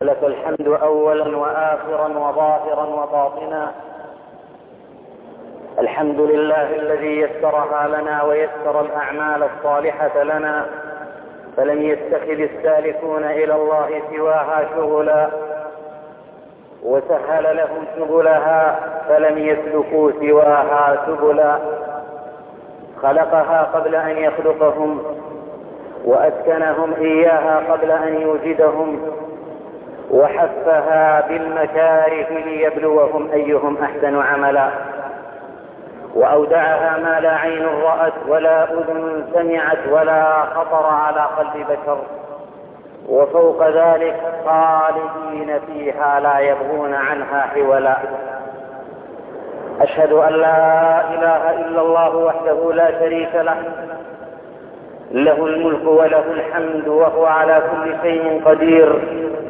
ولك الحمد أولا وآخرا وظاهرا وباطنا. الحمد لله الذي يسرها لنا ويسر الأعمال الصالحة لنا، فلم يتخذ السالكون إلى الله سواها شغلا، وسهل لهم سبلها فلم يسلكوا سواها سبلا. خلقها قبل أن يخلقهم، وأسكنهم إياها قبل أن يوجدهم، وحفها بالمكاره ليبلوهم أيهم أحسن عملا. وأودعها ما لا عين رأت ولا أذن سمعت ولا خطر على قلب بشر، وفوق ذلك خالدين فيها لا يبغون عنها حولا. أشهد أن لا إله إلا الله وحده لا شريك له، له الملك وله الحمد وهو على كل شيء قدير،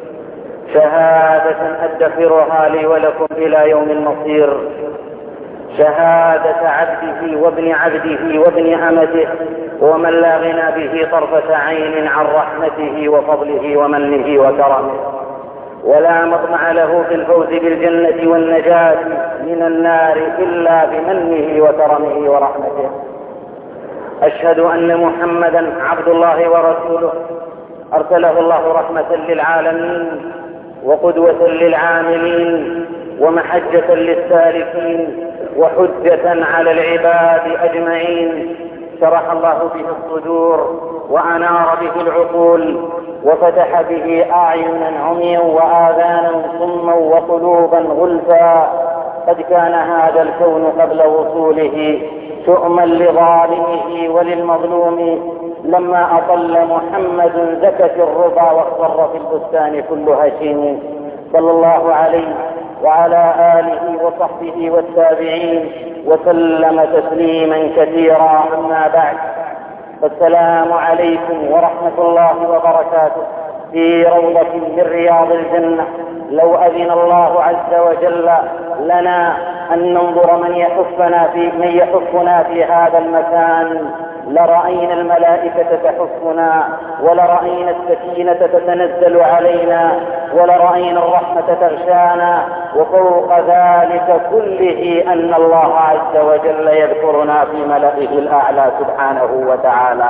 شهادة أدخرها لي ولكم إلى يوم المصير، شهادة عبده وابن عبده وابن أمته، ومن لا غنى به طرفة عين عن رحمته وفضله ومنه وكرمه، ولا مطمع له في الفوز بالجنة والنجاة من النار إلا بمنه وكرمه ورحمته. أشهد أن محمدا عبد الله ورسوله، أرسله الله رحمة للعالمين وقدوة للعاملين ومحجة للسالكين وحجة على العباد أجمعين. شرح الله به الصدور وأنار به العقول وفتح به أعينا عميا وآذانا صما وقلوبا غلفا. قد كان هذا الكون قبل وصوله شؤما لظالمه وللمظلوم، لما أطل محمد زكت الربا واخضر في البستان كل هشيم. صلى الله عليه وعلى آله وصحبه والتابعين وسلم تسليما كثيرا. أما بعد، فالسلام عليكم ورحمة الله وبركاته في روضة من رياض الجنة. لو أذن الله عز وجل لنا أن ننظر من يحفنا في هذا المكان لرأينا الملائكة تحفنا، ولرأينا السكينة تتنزل علينا، ولرأينا الرحمة تغشانا، وفوق ذلك كله أن الله عز وجل يذكرنا في ملئه الأعلى سبحانه وتعالى.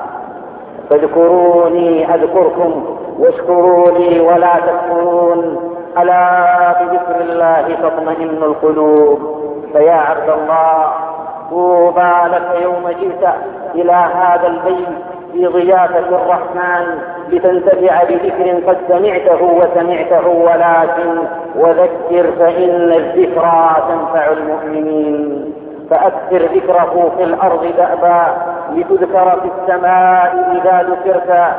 فاذكروني أذكركم واشكروا لي ولا تكفرون، ألا بذكر الله تطمئن القلوب. فيا عبد الله، طوبى لك يوم جئت إلى هذا البيت في ضيافة الرحمن لتنتفع بذكر قد سمعته، ولكن وذكر فإن الذكرى تنفع المؤمنين. فأكثر ذكره في الأرض دأبا لتذكر في السماء إذا ذكرت،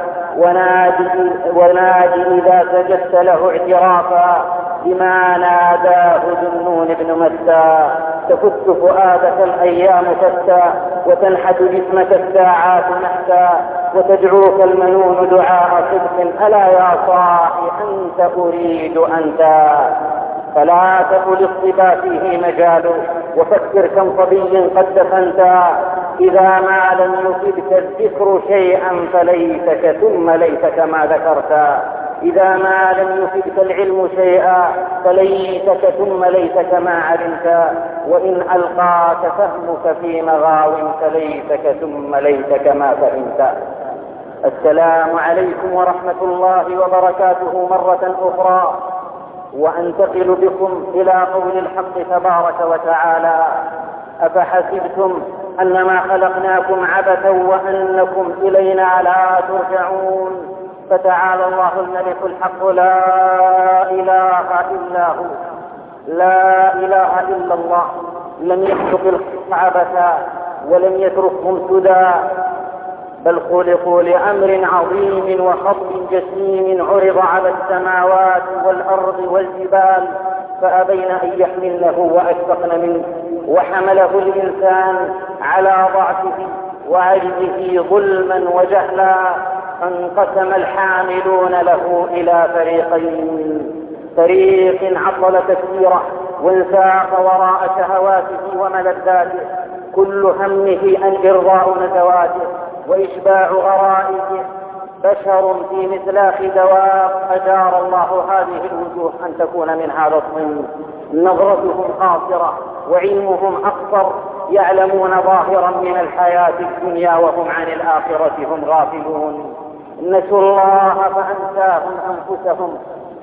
ونادي إذا سجدت له اعترافا بما ناداه ذنون بن مسى. تفت فؤادك الأيام فتى، وتنحت جسمك الساعات نحتا، وتدعوك المنون دعاء صدق. ألا يا صاحي أنت أريد أنت، فلا تقل الصبا فيه مجال، وفكر كم صبي قد دفنت. إذا ما لم يفدك الذكر شيئا فليتك ثم ليتك ما ذكرت، إذا ما لم يفدك العلم شيئا فليتك ثم ليتك ما علمت، وإن ألقاك فهمك في مغاو فليتك ثم ليتك ما فهمت. السلام عليكم ورحمة الله وبركاته مرة أخرى، وأنتقل بكم إلى قول الحق تبارك وتعالى: أفحسبتم أنما خلقناكم عبثا وأنكم إلينا لا ترجعون. فتعالى الله الملك الحق لا إله إلا هو، لا إله إلا الله. لم يخلق الخلق عبثا ولم يتركهم سدى، بل خلقوا لأمر عظيم وخطب جسيم عرض على السماوات والأرض والجبال، فأبين أن يحملنه وأشفقن منه، وحمله الإنسان على ضعفه وعجزه ظلما وجهلا. فانقسم الحاملون له إلى فريقين: فريق عطل تفكيره وانساق وراء شهواته وملذاته، كل همه أن إرضاء نزواته وإشباع غرائزه، بشر في مثلاخ دواب، أجار الله هذه الوجوه أن تكون من هذا الصنف. نظرتهم قاصرة وعلمهم أقصر، يعلمون ظاهرا من الحياة الدنيا وهم عن الآخرة هم غافلون. نسوا الله فأنساهم أنفسهم،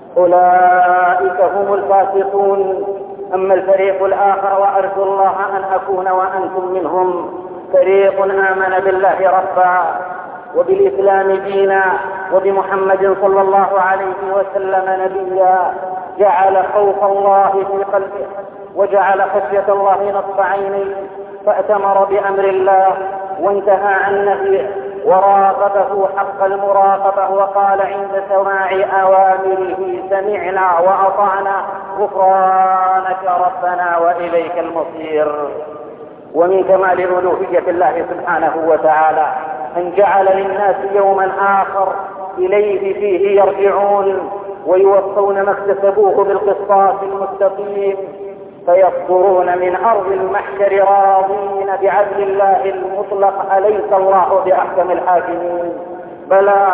أولئك هم الفاسقون. أما الفريق الآخر وأرجو الله أن أكون وأنتم منهم، فريق آمن بالله ربا وبالإسلام دينا وبمحمد صلى الله عليه وسلم نبيا، جعل خوف الله في قلبه وجعل خشية الله نصب عينيه، فأتمر بأمر الله وانتهى عن نهيه وراقبه حق المراقبة، وقال عند سماع أوامره سمعنا وأطعنا غفرانك ربنا وإليك المصير. ومن كمال ألوهية الله سبحانه وتعالى أن جعل للناس يوما آخر إليه فيه يرجعون ويوفون ما اكتسبوه بالقسطاس المستقيم، فيصدرون من أرض المحشر راضين بعدل الله المطلق. أليس الله بأحكم الحاكمين؟ بلى،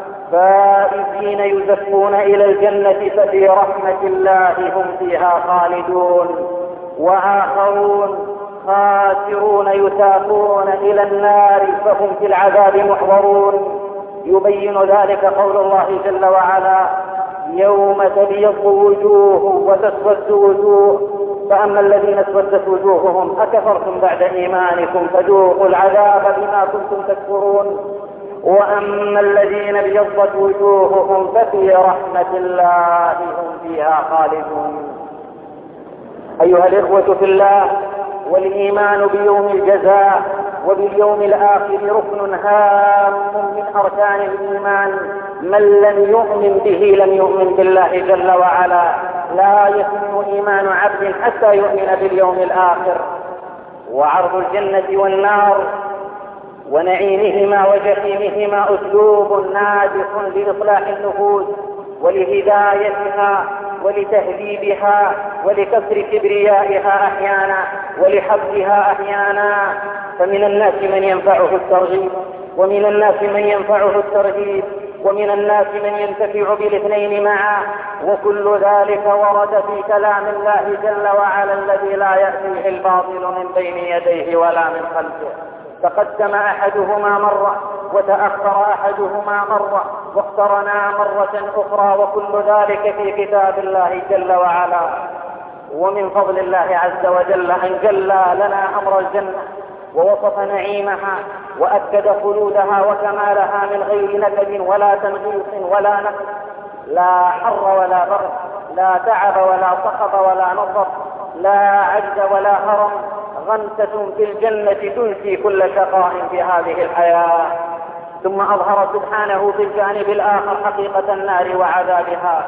فائزين يزفون إلى الجنة ففي رحمة الله هم فيها خالدون، وآخرون خاسرون يساقون إلى النار فهم في العذاب محضرون. يبين ذلك قول الله جل وعلا: يوم تبيض وجوه وتسود وجوه، فأما الذين اسودت وجوههم أكفرتم بعد إيمانكم فذوقوا العذاب بما كنتم تكفرون، وأما الذين ابيضت وجوههم ففي رحمة الله هم فيها خالدون. أيها الإخوة في الله، والإيمان بيوم الجزاء وباليوم الآخر ركن هام من أركان الإيمان. من لم يؤمن به لم يؤمن بالله جل وعلا. لا يتم إيمان عبد حتى يؤمن باليوم الآخر. وعرض الجنة والنار ونعيمهما وجحيمهما أسلوب ناجح لإصلاح النفوس ولهدايتها ولتهذيبها ولكسر كبريائها أحيانا ولحفظها أحيانا. فمن الناس من ينفعه الترغيب ومن الناس من ينفعه الترهيب ومن الناس من ينتفع بالاثنين معا، وكل ذلك ورد في كلام الله جل وعلا الذي لا يأتيه الباطل من بين يديه ولا من خلفه. تقدم أحدهما مرة وتأخر أحدهما مرة واقترنا مرة أخرى، وكل ذلك في كتاب الله جل وعلا. ومن فضل الله عز وجل أن جلى لنا أمر الجنة ووصف نعيمها وأكد خلودها وكمالها من غير نكد ولا تنغيص ولا نقص، لا حر ولا برد، لا تعب ولا صخب ولا نصب، لا عجز ولا هرم. غمسة في الجنة تنسي كل شقاء في هذه الحياة. ثم أظهر سبحانه في الجانب الآخر حقيقة النار وعذابها: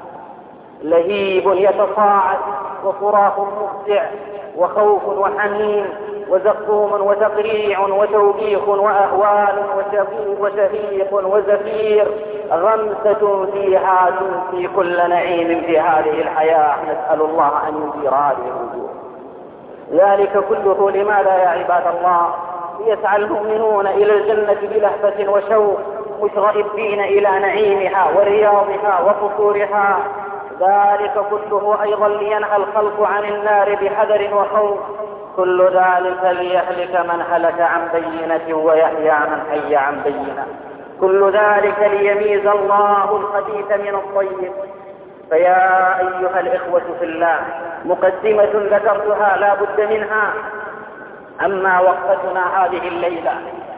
لهيب يتصاعد وصراخ مفزع وخوف وحنين وزقوم وتقريع وتوبيخ وأهوال وشهيق وزفير. غمسة فيها تنسي كل نعيم في هذه الحياة. نسأل الله أن يدير هذه الوجوه. ذلك كله لماذا يا عباد الله؟ ليسعى المؤمنون إلى الجنة بلهفة وشوق، مترئبين إلى نعيمها ورياضها وقصورها. ذلك كله أيضا لينهى الخلق عن النار بحذر وخوف. كل ذلك ليهلك من هلك عن بينة ويحيى من حي عن بينة. كل ذلك ليميز الله الخبيث من الطيب. فيا أيها الإخوة في الله، مقدمة ذكرتها لا بد منها. أما وقفتنا هذه الليلة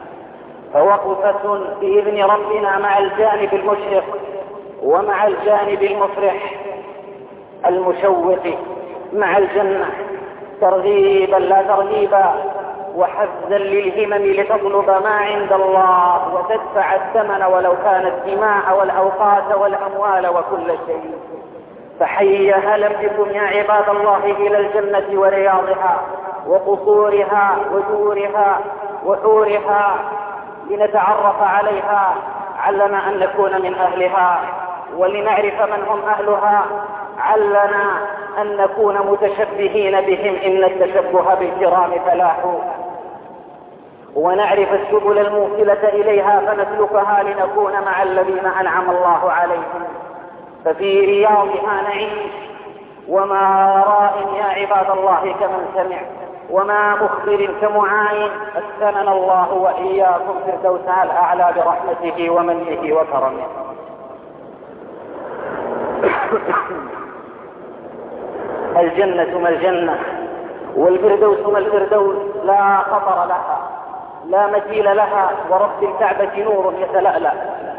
فوقفة بإذن ربنا مع الجانب المشرق ومع الجانب المفرح المشوق مع الجنة، ترغيبا لا ترهيبا وحفزا للهمم لتطلب ما عند الله وتدفع الثمن ولو كان الدماء والأوقات والأموال وكل شيء. فحي هلا بكم يا عباد الله إلى الجنة ورياضها وقصورها ودورها وحورها لنتعرف عليها، علنا أن نكون من أهلها ولنعرف من هم أهلها، علنا أن نكون متشبهين بهم، إن التشبه بالكرام فلاح. ونعرف السبل الموصلة إليها فنسلكها لنكون مع الذين أنعم الله عليهم. ففي رياضها نعيش، وما راء يا عباد الله كمن سمع، وما مخبر كمعاين. أسكننا الله وإياكم فردوسها الأعلى برحمته ومنه وكرمه. الجنة ما الجنة، والفردوس ما الفردوس، لا خطر لها، لا مثيل لها. ورب الكعبة نور يتلألأ،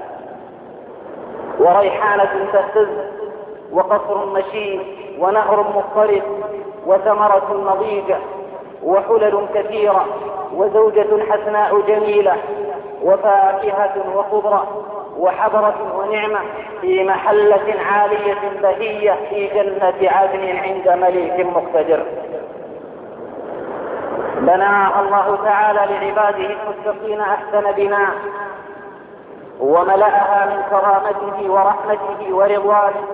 وريحانة تهتز، وقصر مشيد، ونهر مضطرد، وثمرة نضيجة، وحلل كثيرة، وزوجة حسناء جميلة، وفاكهة وخضرة، وحضرة ونعمة، في محلة عالية بهية في جنة عدن عند مليك مقتدر. بناها الله تعالى لعباده المتقين أحسن بناء، وملأها من كرامته ورحمته ورضوانه،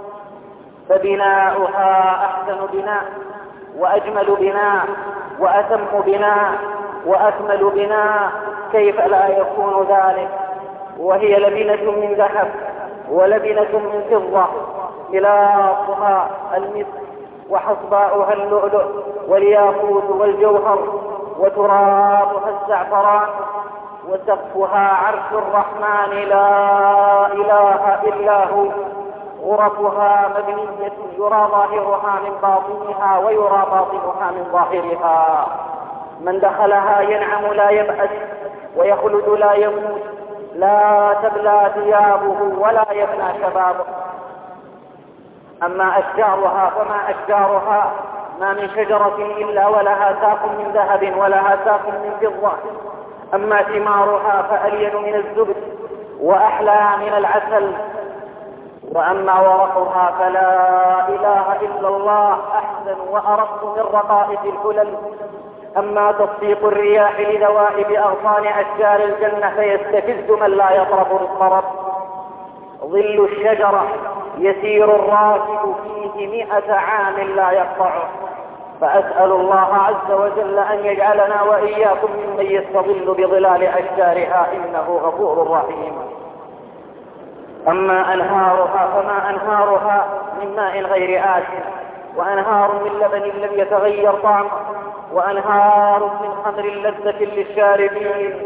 فبناؤها أحسن بناء، وأجمل بناء، وأتم بناء، وأكمل بناء. كيف لا يكون ذلك؟ وهي لبنة من ذهب، ولبنة من فضة، ملاطها المسك، وحصباؤها اللؤلؤ والياقوت والجوهر، وترابها الزعفران، وسقفها عرش الرحمن لا إله إلا هو. غرفها مبنية يرى ظاهرها من باطنها، ويرى باطنها من ظاهرها. من دخلها ينعم لا يبأس، ويخلد لا يموت، لا تبلى ثيابه ولا يفنى شبابه. أما أشجارها فما أشجارها، ما من شجرة إلا ولها ساق من ذهب ولها ساق من فضة. أما ثمارها فألين من الزبد وأحلى من العسل. وأما ورقها فلا إله إلا الله، أحسن وأرق من رقائق الحلل. أما تصفيق الرياح لذوائب أغصان أشجار الجنة فيستفز من لا يطرب الطرب. ظل الشجرة يسير الراكب فيه 100 عام لا يقطعه. فأسأل الله عز وجل أن يجعلنا وإياكم ممن يستظل بظلال أشجارها، إنه غفور رحيم. أما أنهارها فما أنهارها من ماء غير آسن، وأنهار من لبن لم يتغير طعمه، وأنهار من خمر لذة للشاربين،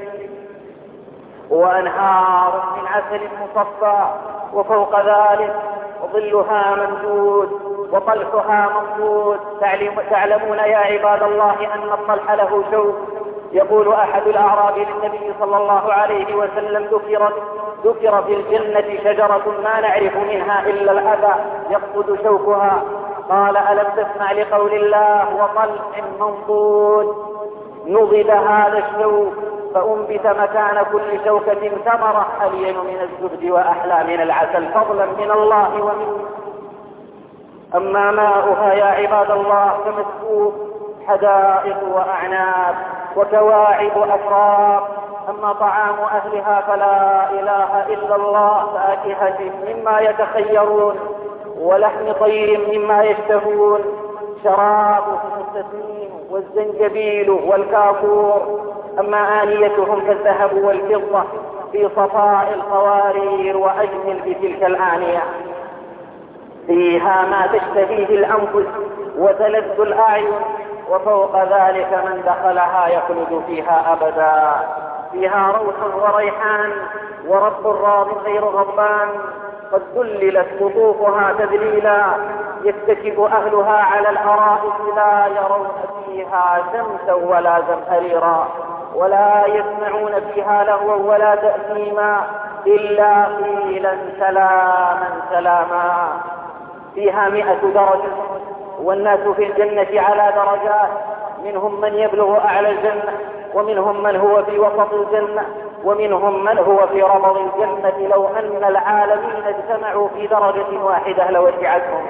وأنهار من عسل مصفى. وفوق ذلك ظلها ممدود، وطلحها ممدود. تعلمون يا عباد الله أن الطلح له شوك. يقول أحد الأعراب للنبي صلى الله عليه وسلم: ذكر في الجنة شجرة ما نعرف منها إلا الأذى يقصد شوكها. قال: ألم تسمع لقول الله: وطلح منضود. نضد هذا الشوك فأنبت مكان كل شوكة ثمرة ألين من الزبد وأحلى من العسل، فضلا من الله ومنه. أما ماؤها يا عباد الله فمسكوب، حدائق وأعناب وكواعب أفراد. أما طعام أهلها فلا إله إلا الله، فاكهة مما يتخيرون، ولحم طير مما يشتهون، شرابهم التسنيم والزنجبيل والكافور. أما آنيتهم فالذهب والفضة في صفاء القوارير وأجمل بتلك الآنية. فيها ما تشتهيه الأنفس وتلذ الأعين، وفوق ذلك من دخلها يخلد فيها أبدا. فيها روح وريحان ورب راض غير غضبان. قد ذللت قطوفها تذليلا، يتكئ أهلها على الأرائك لا يرون فيها شمسا ولا زمهريرا، ولا يسمعون فيها لغوا ولا تأثيما، إلا قيلا سلاما سلاما. فيها 100 درجة، والناس في الجنة على درجات، منهم من يبلغ أعلى الجنة، ومنهم من هو في وسط الجنة، ومنهم من هو في ربض الجنة. لو أن العالمين اجتمعوا في درجة واحدة لوسعتهم.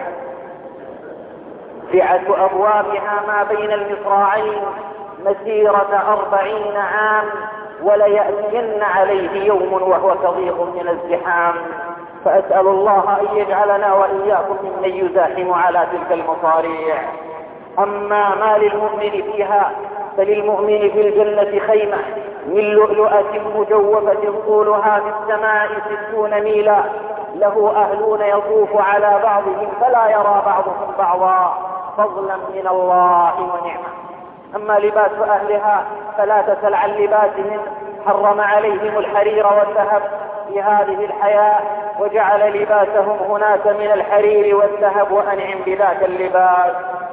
سعة أبوابها ما بين المصراعين مسيرة 40 عام، وليأتين عليه يوم وهو كضيق من الزحام. فأسأل الله أن يجعلنا وإياكم ممن يزاحم على تلك المصاريع. أما ما للمؤمن فيها فللمؤمن في الجنة خيمة من لؤلؤة مجوفة طولها في السماء 60 ميلا، له أهلون يطوف على بعضهم فلا يرى بعضهم بعضا فضلا من الله ونعمة. أما لباس أهلها فلا تسل عن لباسهم، حرم عليهم الحرير والذهب في هذه الحياة وجعل لباسهم هناك من الحرير والذهب وأنعم بذاك اللباس.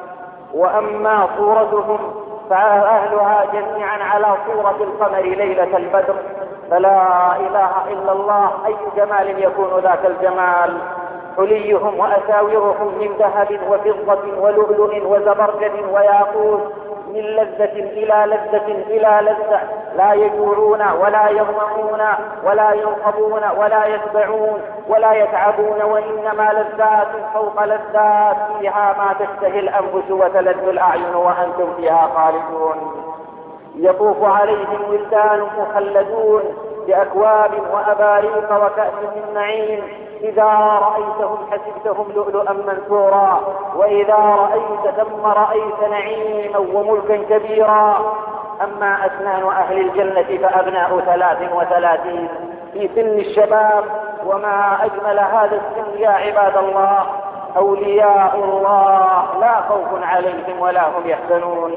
وأما صورتهم فأهلها جميعا على صورة القمر ليلة البدر، فلا إله إلا الله أي جمال يكون ذاك الجمال. حليهم وأساورهم من ذهب وفضة ولؤلؤ وزبرجد وياقوت من لذة إلى لذة إلى لذة، لا يجوعون ولا يظمؤون ولا ينقضون ولا يتبعون ولا يتعبون، وإنما لذات فوق لذات فيها ما تشتهي الأنفس وتلذ الأعين وأنتم فيها خالدون. يطوف عليهم ولدان مخلدون بأكواب وأباريق وكأس من معين، إذا رأيتهم حسبتهم لؤلؤا منثورا، وإذا رأيت ثم رأيت نعيما وملكا كبيرا. أما أسنان أهل الجنة فأبناء 33 في سن الشباب، وما أجمل هذا السن يا عباد الله. أولياء الله لا خوف عليهم ولا هم يحزنون،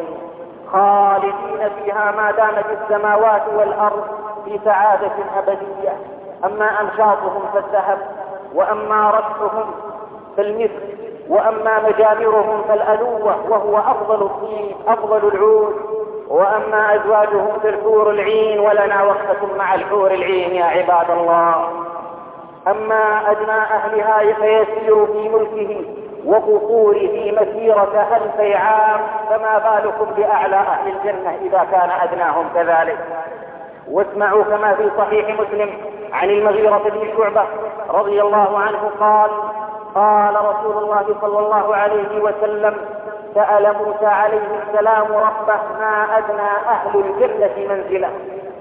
خالدين فيها ما دامت السماوات والأرض في سعادة أبدية. أما أمشاطهم فالذهب، وأما رشحهم فالمسك، وأما مجامرهم فالألوة وهو أفضل الطين أفضل العود، وأما أزواجهم فالحور العين، ولنا وقفة مع الحور العين يا عباد الله. أما أدنى أهلها فيسير في ملكه وقصوره مسيرة 1000 عام، فما بالكم بأعلى أهل الجنة إذا كان أدناهم كذلك. واسمعوا كما في صحيح مسلم عن المغيرة بن شعبة رضي الله عنه قال: قال رسول الله صلى الله عليه وسلم: سأل موسى عليه السلام ربه ما أدنى أهل الجنة منزله،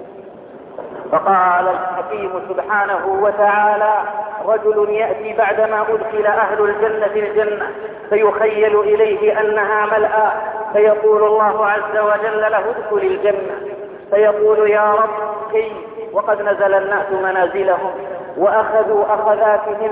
فقال الحكيم سبحانه وتعالى: رجل يأتي بعدما أدخل أهل الجنة الجنة فيخيل إليه أنها ملأى، فيقول الله عز وجل له: ادخل الجنة، فيقول: يا رب كيف وقد نزل الناس منازلهم وأخذوا أخذاتهم؟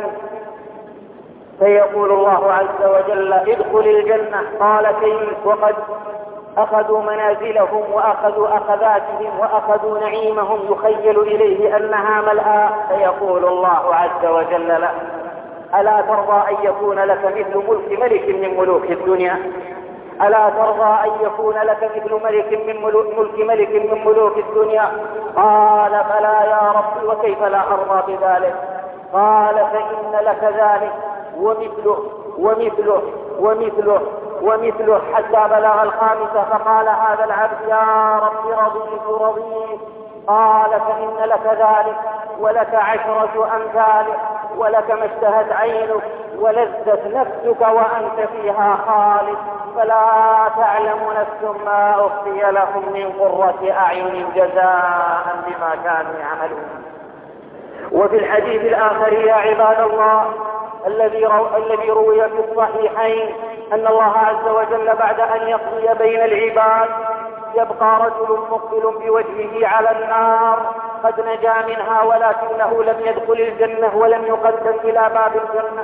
فيقول الله عز وجل: ادخل الجنة. قال: كيف وقد أخذوا منازلهم وأخذوا أخذاتهم وأخذوا نعيمهم يخيل إليه أنها ملأى؟ فيقول الله عز وجل له: ألا ترضى أن يكون لك مثل ملك ملك من ملوك الدنيا؟ ألا ترضى أن يكون لك مثل ملك ملك من ملوك الدنيا؟ قال: فلا يا رب، وكيف لا أرضى بذلك؟ قال: فإن لك ذلك ومثله ومثله ومثله ومثله، حتى بلغ 5. فقال هذا العبد: يا رب رضيت. قال: فإن لك ذلك ولك 10 أمثاله، ولك ما اشتهت عينك ولذت نفسك وأنت فيها خالد، فلا تعلم نفس ما أخفي لهم من قرة أعين جزاء بما كانوا يعملون. وفي الحديث الآخر يا عباد الله الذي روي في الصحيحين أن الله عز وجل بعد أن يقضي بين العباد يبقى رجل مقبل بوجهه على النار قد نجا منها، ولكنه لم يدخل الجنة ولم يقدم إلى باب الجنة،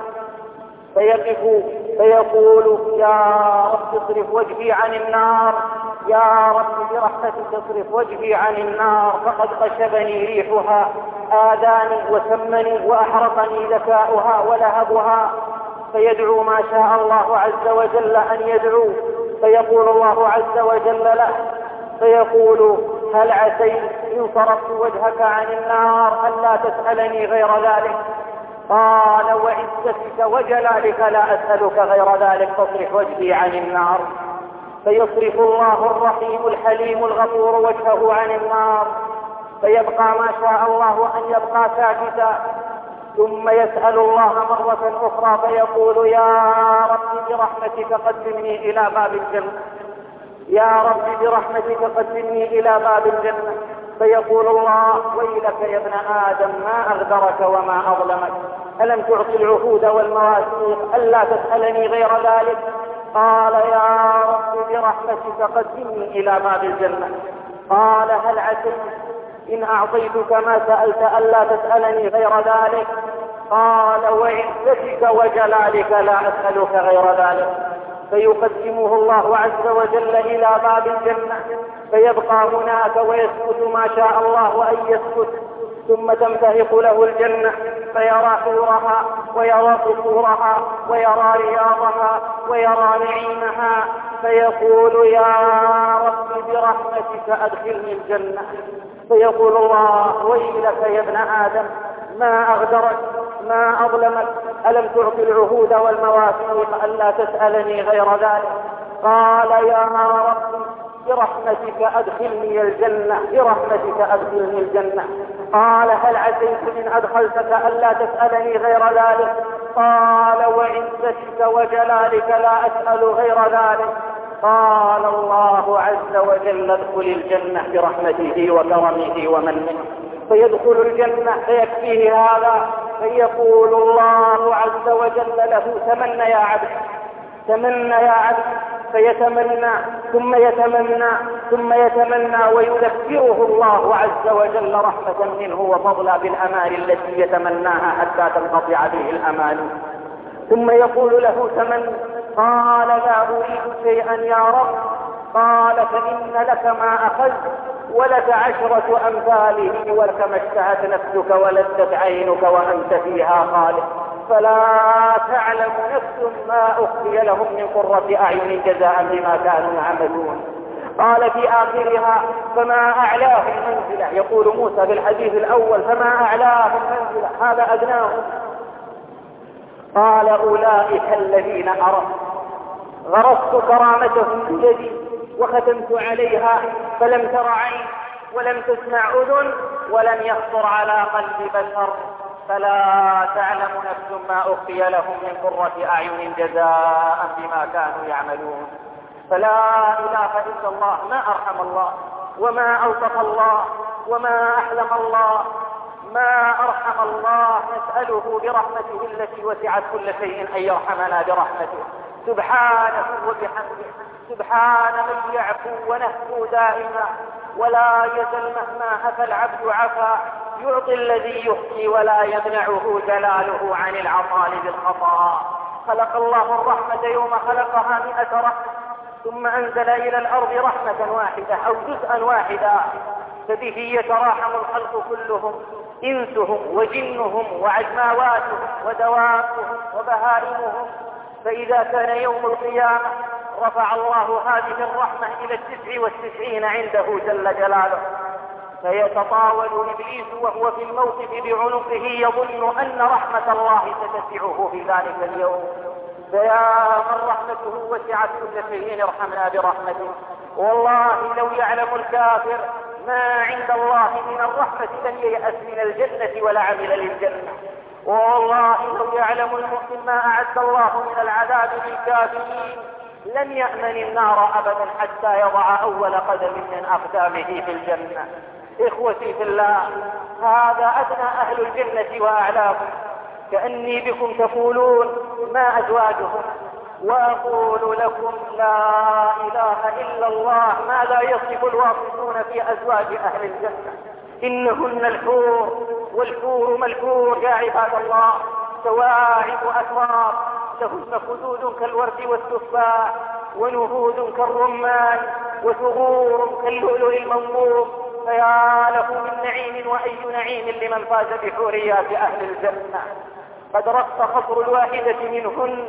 فيقف فيقول: يا رب اصرف وجهي عن النار، يا رب برحمتك اصرف وجهي عن النار، فقد قشبني ريحها، آذاني وسمني وأحرقني ذكاؤها ولهبها. فيدعو ما شاء الله عز وجل أن يدعو، فيقول الله عز وجل له، فيقول: هل عسيت إن صرفت وجهك عن النار ألا تسألني غير ذلك؟ قال: وعزتك وجلالك لا أسألك غير ذلك، فاصرف وجهي عن النار. فيصرف الله الرحيم الحليم الغفور وجهه عن النار، فيبقى ما شاء الله أن يبقى ساكتا، ثم يسأل الله مرة أخرى فيقول: يا رب برحمتك قدمني إلى باب الجنة، يا رب برحمتك قدمني إلى باب الجنة. فيقول الله: ويلك يا ابن آدم ما أغدرك وما أظلمك، ألم تعطي العهود والمواثيق ألا تسألني غير ذلك؟ قال يا رب برحمتك قدمني إلى باب الجنة. قال هل عسيت إن أعطيتك ما سألت ألا تسألني غير ذلك؟ قال وعزتك وجلالك لا أسألك غير ذلك. فيقدمه الله عز وجل إلى باب الجنة فيبقى هناك ويسكت ما شاء الله أن يسكت، ثم تمتهق له الجنة فيرى حورها ويرى قصورها ويرى رياضها ويرى نعيمها، فيقول يا رب برحمتك أدخلني الجنة. فيقول الله ويلك يا ابن آدم ما أغدرك ما أظلمك، ألم تعطي العهود والمواثيق ألا تسألني غير ذلك؟ قال يا رب برحمتك أدخلني الجنة برحمتك أدخلني الجنة. قال هل عسيت إن أدخلتك ألا تسألني غير ذلك؟ قال وعزتك وجلالك لا أسأل غير ذلك. قال الله عز وجل ادخل الجنة برحمته وكرمه ومنه. فيدخل الجنة فيكفيه هذا، فيقول الله عز وجل له تمنى يا عبد تمنى يا عبد، فيتمنى ثم يتمنى ثم يتمنى ويذكره الله عز وجل رحمة منه وفضلا بالأمال التي يتمناها حتى تنقطع به الأمال. ثم يقول له تمنى، قال لا أريد شيئا يا رب. قال فإن لك ما أخذت ولك 10 أمثاله ولك ما اشتهت نفسك ولذت عينك وأنت فيها خالد، فلا تعلم نفس ما أخفي لهم من قرة أعين جزاء بما كانوا يعملون. قال في آخرها فما أعلاه المنزلة، يقول موسى في الحديث الأول فما أعلاه المنزلة هذا أدناهم. قال أولئك الذين غرست كرامتهم بيدي وختمت عليها فلم تر عين ولم تسمع أذن ولم يخطر على قلب بشر، فلا تعلم نفس ما أخفي لهم من قرة أعين جزاء بما كانوا يعملون. فلا إله إلا الله، ما أرحم الله وما ألطف الله وما أحلم الله، ما أرحم الله. نسأله برحمته التي وسعت كل شيء أن يرحمنا برحمته سبحانه وبحمده. سبحان من يعفو ونهفو دائما ولا يزل مهما هفى العبد عفا، يعطي الذي يحصي ولا يمنعه جلاله عن العطاء بالخطا. خلق الله الرحمة يوم خلقها 100 رحمة، ثم أنزل إلى الأرض رحمة واحدة أو جزءا واحدا، فبه يتراحم الخلق كلهم، إنسهم وجنهم وعجماواتهم ودوابهم وبهائمهم. فإذا كان يوم القيامة رفع الله هذه الرحمة إلى 99 عنده جل جلاله، فيتطاول إبليس وهو في الموقف بعنقه يظن أن رحمة الله ستسعه في ذلك اليوم. فيا من رحمته وسعت كل شيء ارحمنا برحمته. والله لو يعلم الكافر ما عند الله من الرحمة لم ييأس من الجنة ولا عمل للجنة. والله لو يعلم المؤمن ما أعد الله من العذاب للكافرين لم يأمن النار أبدا حتى يضع أول قدم من أقدامه في الجنة. إخوتي في الله، هذا أدنى أهل الجنة وأعلاهم، كأني بكم تقولون ما أزواجهم، وأقول لكم لا إله إلا الله ما لا يصف الواصفون في أزواج أهل الجنة. إنهن الحور، والحور ملحور يا عباد الله، سواعد أتراب، لهن خدود كالورد والتفاح، ونهود كالرمان، وثغور كاللؤلؤ المنضود. فيا له من نعيم وأي نعيم لمن فاز بحوريات أهل الجنة. قد رق خصر الواحدة منهن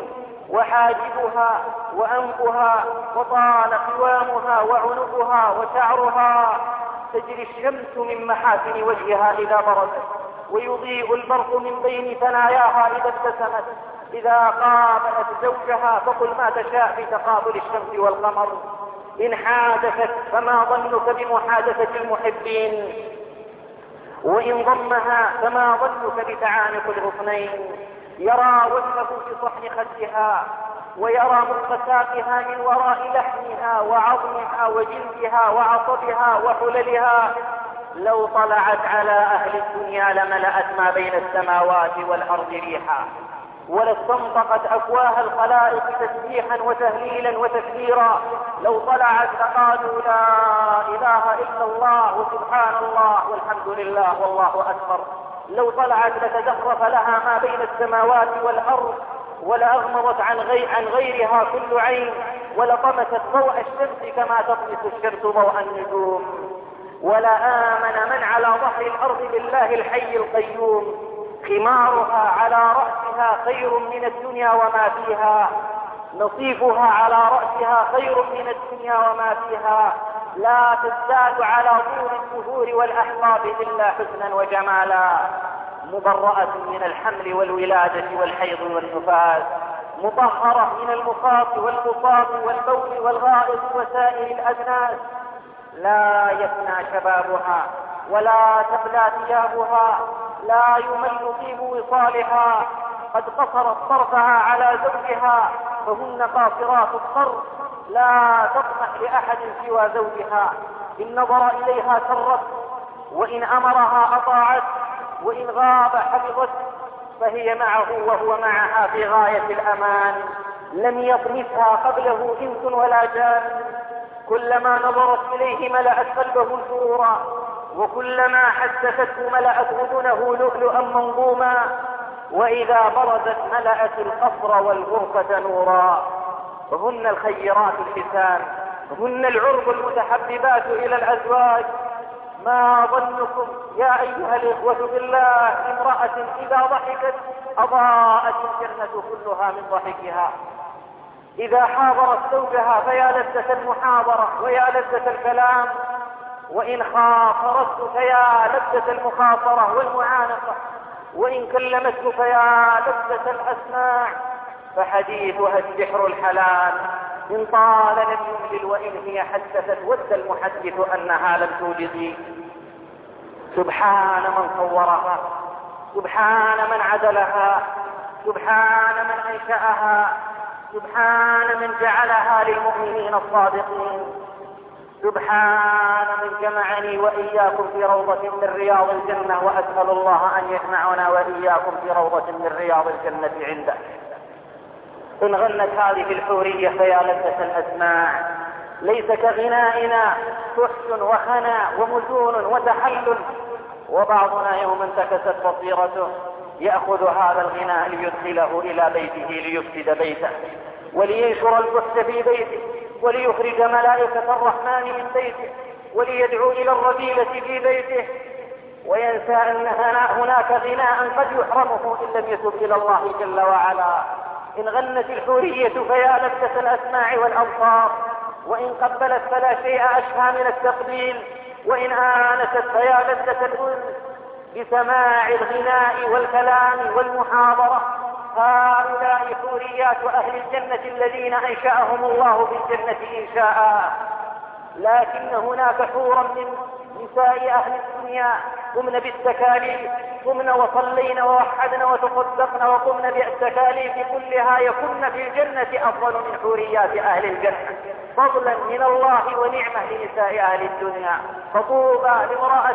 وحاجبها وأنفها وطال قوامها وعنقها وشعرها، تجري الشمس من محاسن وجهها إذا برزت، ويضيء البرق من بين ثناياها إذا ابتسمت. إذا قابلت زوجها فقل ما تشاء في تقابل الشمس والقمر. إن حادثت فما ظنك بمحادثة المحبين، وإن ضمها فما ظنك بتعانق الغصنين. يرى وجهه في صحن خدها، ويرى مرقساتها من وراء لحمها وعظمها وجلدها وعصبها وحللها. لو طلعت على أهل الدنيا لملأت ما بين السماوات والأرض ريحا. ولاستنطقت أفواه الخلائق تسبيحا وتهليلا وتكبيرا. لو طلعت لقالوا لا إله إلا الله وسبحان الله والحمد لله والله أكبر. لو طلعت لتزخرف لها ما بين السماوات والأرض، ولأغمضت عن غيرها كل عين، ولطمست ضوء الشمس كما تطمس الشمس ضوء النجوم. ولآمن من على ظهر الأرض بالله الحي القيوم. خمارها على رأسها خير من الدنيا وما فيها، نصيفها على رأسها خير من الدنيا وما فيها، لا تزداد على طول الزهور والأحقاب إلا حسنا وجمالا. مبرأة من الحمل والولادة والحيض والنفاس، مطهرة من المخاط والبطاط والبول والغائط وسائر الأدناس، لا يفنى شبابها ولا تبلى ثيابها، لا يمل طيب وصالها. قد قصرت طرفها على زوجها، فهن قاصرات الطرف، لا تطمح لأحد سوى زوجها. إن نظر إليها سرت، وإن أمرها أطاعت، وإن غاب حفظت، فهي معه وهو معها في غاية الأمان. لم يطمثها قبله إنس ولا جان. كلما نظرت إليه ملأت قلبه سرورا، وكلما حدثته ملأت أذنه لؤلؤا منظوما، وإذا برزت ملأت القصر والغرفة نورا. هن الخيرات الحسان، هن العرب المتحببات إلى الأزواج. ما ظنكم يا أيها الإخوة بالله امرأة إذا ضحكت أضاءت الجنة كلها من ضحكها. إذا حاضرت زوجها فيا لذة المحاضرة ويا لذة الكلام، وإن خاطرته فيا لذة المخاطرة والمعانقة، وإن كلمته فيا لذة الأسماع. فحديثها السحر الحلال، إن طال لم يملل، وإن هي حدثت ود المحدث أنها لم توجد. سبحان من صورها، سبحان من عدلها، سبحان من أنشأها، سبحان من جعلها للمؤمنين الصادقين. سبحان من جمعني وإياكم في روضة من رياض الجنة، وأسأل الله أن يجمعنا وإياكم في روضة من رياض الجنة عنده. إن غنت هذه الحورية فيا لذة الأسماع، ليس كغنائنا فحش وخنا ومزون وتحلل. وبعضنا يوم انتكست بصيرته يأخذ هذا الغناء ليدخله إلى بيته ليفسد بيته، ولينشر الفحش في بيته، وليخرج ملائكة الرحمن من بيته، وليدعو إلى الرذيلة في بيته، وينسى أن هناك غناء قد يحرمه إن لم يتب إلى الله جل وعلا. إن غنت الحورية فيا لذة الأسماع والأبصار، وإن قبلت فلا شيء أشهى من التقبيل، وإن آنست فيا لذة الأنس بسماع الغناء والكلام والمحاضرة. هؤلاء حوريات أهل الجنة الذين أنشأهم الله بالجنة إنشاء. لكن هناك حورا من نساء أهل الدنيا قمن بالتكاليف، قمن وصلين ووحدن وتصدقن وقمن بالتكاليف كلها، يكن في الجنة أفضل من حوريات أهل الجنة، فضلا من الله ونعمة لنساء أهل الدنيا. فطوبى لامرأة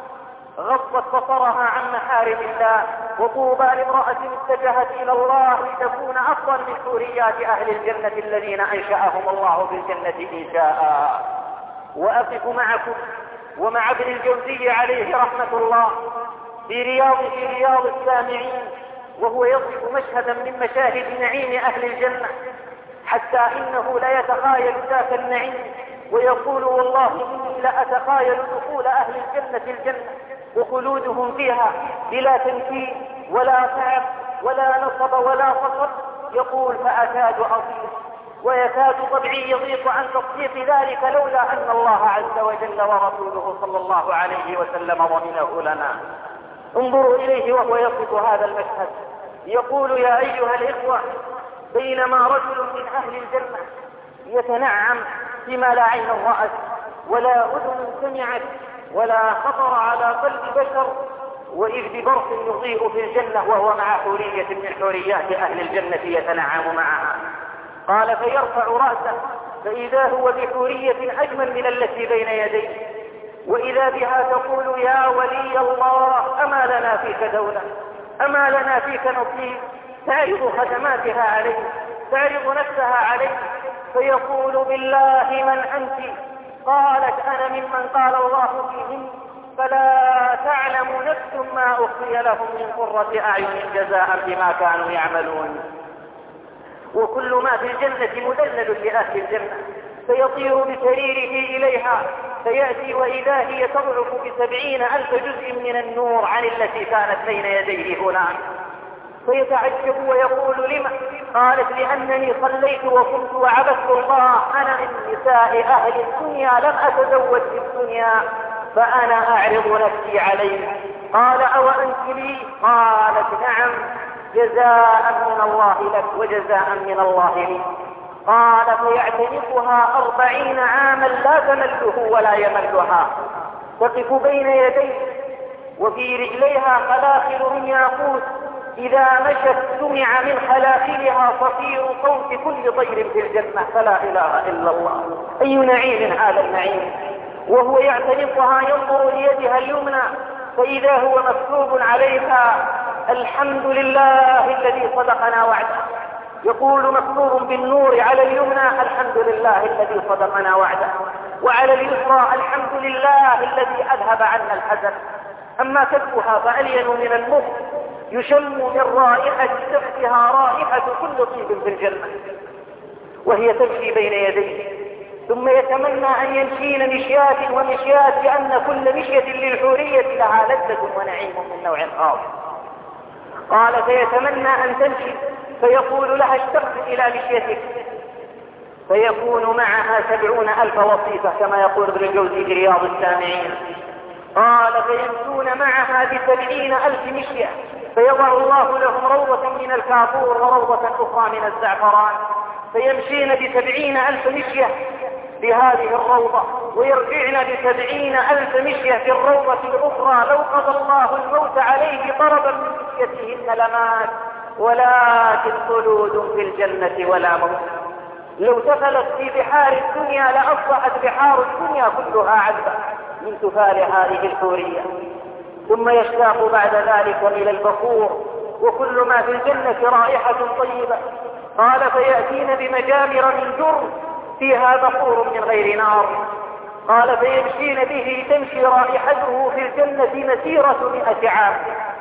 غضت بصرها عن محارم الله، وطوبى لامرأة اتجهت إلى الله لتكون أفضل من حوريات أهل الجنة الذين أنشأهم الله بالجنة إنشاء. وأقف معكم ومع ابن الجوزي عليه رحمة الله في رياض السامعين، وهو يصف مشهدا من مشاهد نعيم أهل الجنة، حتى إنه لا يتخايل ذاك النعيم ويقول والله إني لأتخايل دخول أهل الجنة الجنة وخلودهم فيها بلا تنكيل ولا تعب ولا نصب ولا فقر. يقول فأكاد أطير، ويكاد طبعي يضيق عن تصديق ذلك لولا أن الله عز وجل ورسوله صلى الله عليه وسلم ضمنه لنا. انظروا إليه وهو يصف هذا المشهد، يقول يا أيها الإخوة بينما رجل من أهل الجنة يتنعم بما لا عين رأت ولا أذن سمعت ولا خطر على قلب بشر، وإذ ببرق يضيء في الجنة وهو مع حورية من حوريات أهل الجنة يتنعم معها. قال فيرفع رأسه فإذا هو بحورية أجمل من التي بين يديه، وإذا بها تقول يا ولي الله أما لنا فيك دولة، أما لنا فيك نصيب، تعرض خدماتها عليه، تعرض نفسها عليه، فيقول بالله من أنت؟ قالت أنا ممن قال الله فيهم فلا تعلم نفس ما أخفي لهم من قرة أعين جزاء بما كانوا يعملون. وكل ما في الجنة مدلل لأهل الجنة، فيطير بسريره إليها فيأتي وإذا هي تضعف ب70,000 جزء من النور عن التي كانت بين يديه هناك، فيتعجب ويقول لما؟ قالت لأنني صليت وقمت وعبدت الله، أنا من نساء أهل الدنيا لم أتزوج في الدنيا فأنا أعرض نفسي عليه. قال أو أنت لي؟ قالت نعم، جزاء من الله لك وجزاء من الله لي. قال فيعتنقها 40 عاما لا تمله ولا يملها، تقف بين يديه وفي رجليها خلاخل من ياقوت، إذا مشت سمع من خلاخلها صفير صوت كل طير في الجنة، فلا إله إلا الله. أي نعيم هذا النعيم! وهو يعتنقها ينظر ليدها اليمنى فإذا هو مكتوب عليها الحمد لله الذي صدقنا وعده، يقول مكتوب بالنور على اليمنى الحمد لله الذي صدقنا وعده، وعلى اليسرى الحمد لله الذي أذهب عنا الحزن. أما كتفها فألين من المخ، يشم من رائحة كتفها رائحة كل طيب في الجنة، وهي تمشي بين يديه، ثم يتمنى أن يمشين مشيات ومشيات، لأن كل مشية للحورية لها لذة ونعيم من نوع خاص. قال فيتمنى أن تمشي فيقول لها اشتقت إلى مشيتك، فيكون معها 70,000 وصيفة كما يقول ابن الجوزي في رياض السامعين. قال فيمشون معها ب70,000 مشية، فيضع الله لهم روضة من الكافور وروضة أخرى من الزعفران، فيمشين ب70,000 مشية بهذه الروضة، ويرجعن ب70,000 مشية في الروضة الأخرى. لو قضى الله الموت عليه ضربا من مشيتهن لمات، ولكن خلود في الجنة ولا موت. لو دخلت في بحار الدنيا لأصبحت بحار الدنيا كلها عذبا من تفال هذه الحورية. ثم يشتاق بعد ذلك إلى البخور، وكل ما في الجنة رائحة طيبة. قال فيأتين بمجامر من جر فيها بخور من غير نار. قال فيمشين به تمشي رائحته في الجنة مسيرة 100 عام.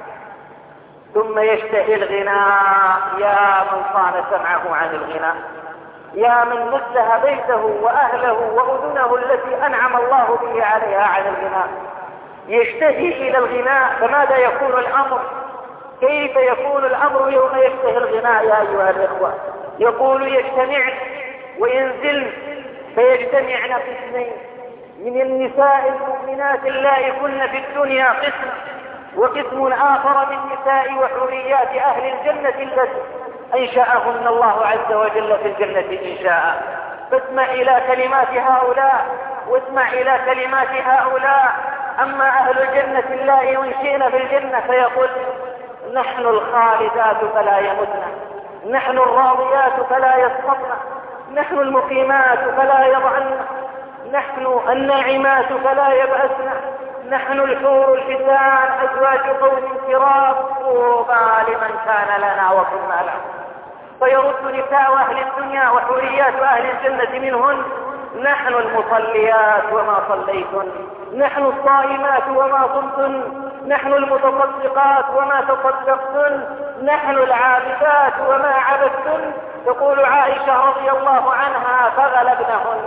ثم يشتهي الغناء، يا من صان سمعه عن الغناء، يا من نزه بيته وأهله وأذنه التي أنعم الله به عليها عن الغناء، يشتهي إلى الغناء. فماذا يكون الأمر؟ كيف يكون الأمر يوم يشتهي الغناء يا أيها الإخوة؟ يقول يجتمع وينزل، فيجتمعن قسمين من النساء المؤمنات اللائي كن في الدنيا قسم، وقسم آخر من نساء وحوريات أهل الجنة التي أنشأهن الله عز وجل في الجنة إنشاء. فاسمع إلى كلمات هؤلاء واسمع إلى كلمات هؤلاء. أما أهل الجنة اللائي ينشئن في الجنة فيقول نحن الخالدات فلا يمتن، نحن الراضيات فلا يسقطن، نحن المقيمات فلا يضعن، نحن الناعمات فلا يبأسن، نحن الحور الحسان أزواج قوم كرام، طوبى لمن كان لنا وكنا له. فيرد نساء أهل الدنيا وحوريات أهل الجنة منهن نحن المصليات وما صليتن، نحن الصائمات وما صمتن، نحن المتصدقات وما تصدقتن، نحن العابدات وما عبدتن. تقول عائشة رضي الله عنها فغلبنهن.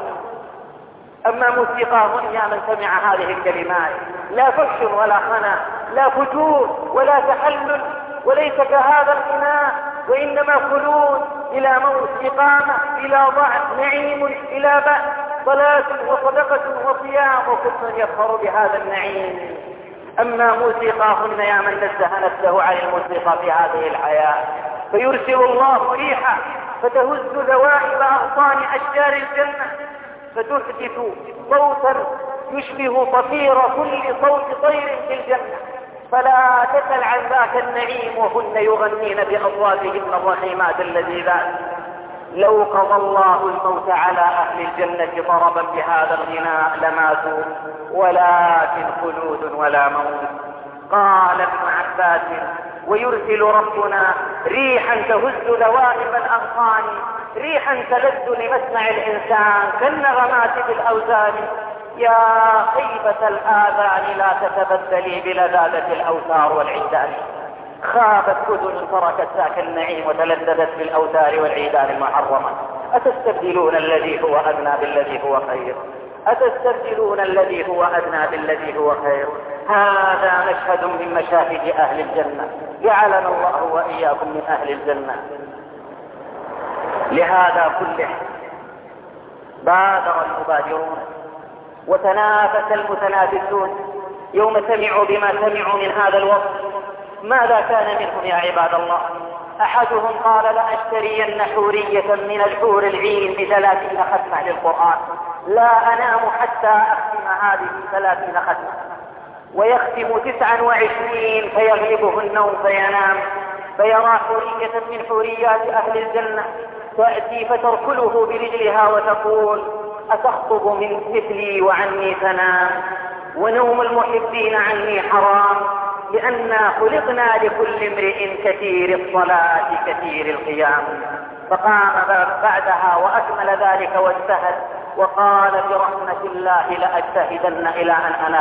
أما موسيقاهن يا من سمع هذه الكلمات لا فحش ولا خنا، لا فجور ولا تحلل، وليس كهذا الغناء، وإنما خلود إلى موت، إقامة إلى ضعف، نعيم إلى بأس، صلاة وصدقة وصيام، وكل يفخر بهذا النعيم. أما موسيقاهن يا من نزه نفسه عن الموسيقى في هذه الحياة، فيرسل الله ريحا فتهز ذوائب أغصان أشجار الجنة، فتحدث صوتا يشبه صفير كل صوت طير في الجنة، فلا تسل عن ذاك النعيم وهن يغنين بأصواتهن الرحيمات اللذيذات. لو قضى الله الموت على أهل الجنة ضربا بهذا الغناء لماتوا، ولكن خلود ولا موت. قال ابن عباس ويرسل ربنا ريحا تهز لوائب الأغصان، ريحا تلذ لمسمع الإنسان كالنغمات بالأوزان. يا خيبة الآذان لا تتبدلي بلذاذة الأوتار والعيدان، خابت أذن تركت ذاك النعيم وتلذذت بالأوتار والعيدان المحرمة. أتستبدلون الذي هو أدنى بالذي هو خير؟ أتستبدلون الذي هو أدنى بالذي هو خير؟ هذا مشهد من مشاهد أهل الجنة، جعلنا الله وإياكم من أهل الجنة. لهذا كله بادر المبادرون وتنافس المتنافسون يوم سمعوا بما سمعوا من هذا الوصف. ماذا كان منهم يا عباد الله؟ أحدهم قال لأشترين حورية من الحور العين ب30 ختمة للقرآن، لا أنام حتى أختم هذه 30 ختمة. ويختم 29 فيغلبه النوم فينام، فيرى حورية من حوريات أهل الجنة تأتي فتركله برجلها وتقول أتخطب من مثلي وعني تنام؟ ونوم المحبين عني حرام، لأننا خلقنا لكل امرئ كثير الصلاة كثير القيام. فقام بعدها وأكمل ذلك واجتهد وقال برحمة الله لأجتهدن إلى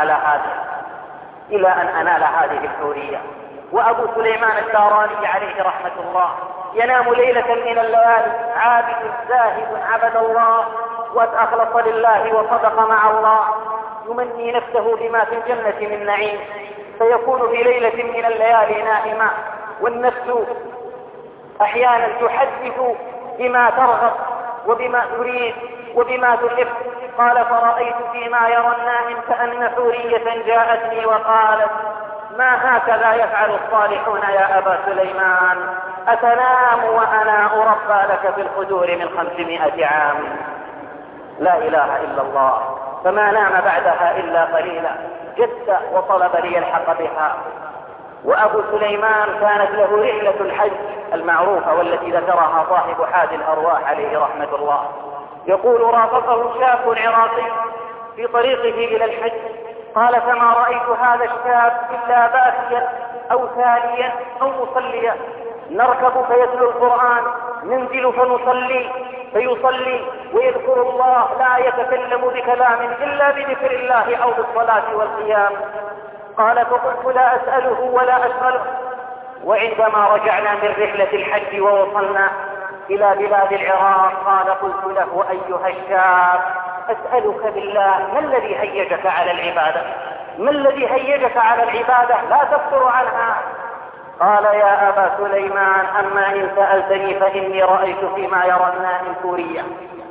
أن أنال هذه الحورية. وأبو سليمان الداراني عليه رحمة الله ينام ليلة من الليالي عابد زاهد عبد الله وأخلص لله وصدق مع الله، يمني نفسه بما في الجنة من نعيم، فيكون في ليلة من الليالي نائما، والنفس أحيانا تحدث بما ترغب وبما تريد وبما تحب. قال فرأيت فيما يرى النائم كأن حورية جاءتني وقالت ما هكذا يفعل الصالحون يا أبا سليمان، أتنام وأنا أربى لك في الخدور من 500 عام؟ لا إله إلا الله. فما نام بعدها إلا قليلا، جد وطلب ليلحق بها. وأبو سليمان كانت له رحلة الحج المعروفة والتي ذكرها صاحب حاد الأرواح عليه رحمة الله، يقول رافقه شاب عراقي في طريقه إلى الحج، قال فما رأيت هذا الشاب إلا باكيا أو ثاليا أو مصليا، نركب فيتلو القرآن، ننزل فنصلي فيصلي ويذكر الله، لا يتكلم بكلام إلا بذكر الله أو بالصلاة والقيام. قال فقلت لا أسأله ولا أشغله. وعندما رجعنا من رحلة الحج ووصلنا إلى بلاد العراق قال قلت له أيها الشاب أسألك بالله ما الذي هيجك على العبادة؟ ما الذي هيجك على العبادة لا تفتر عنها؟ قال يا أبا سليمان أما إن سألتني فإني رأيت فيما يرى النائم حورية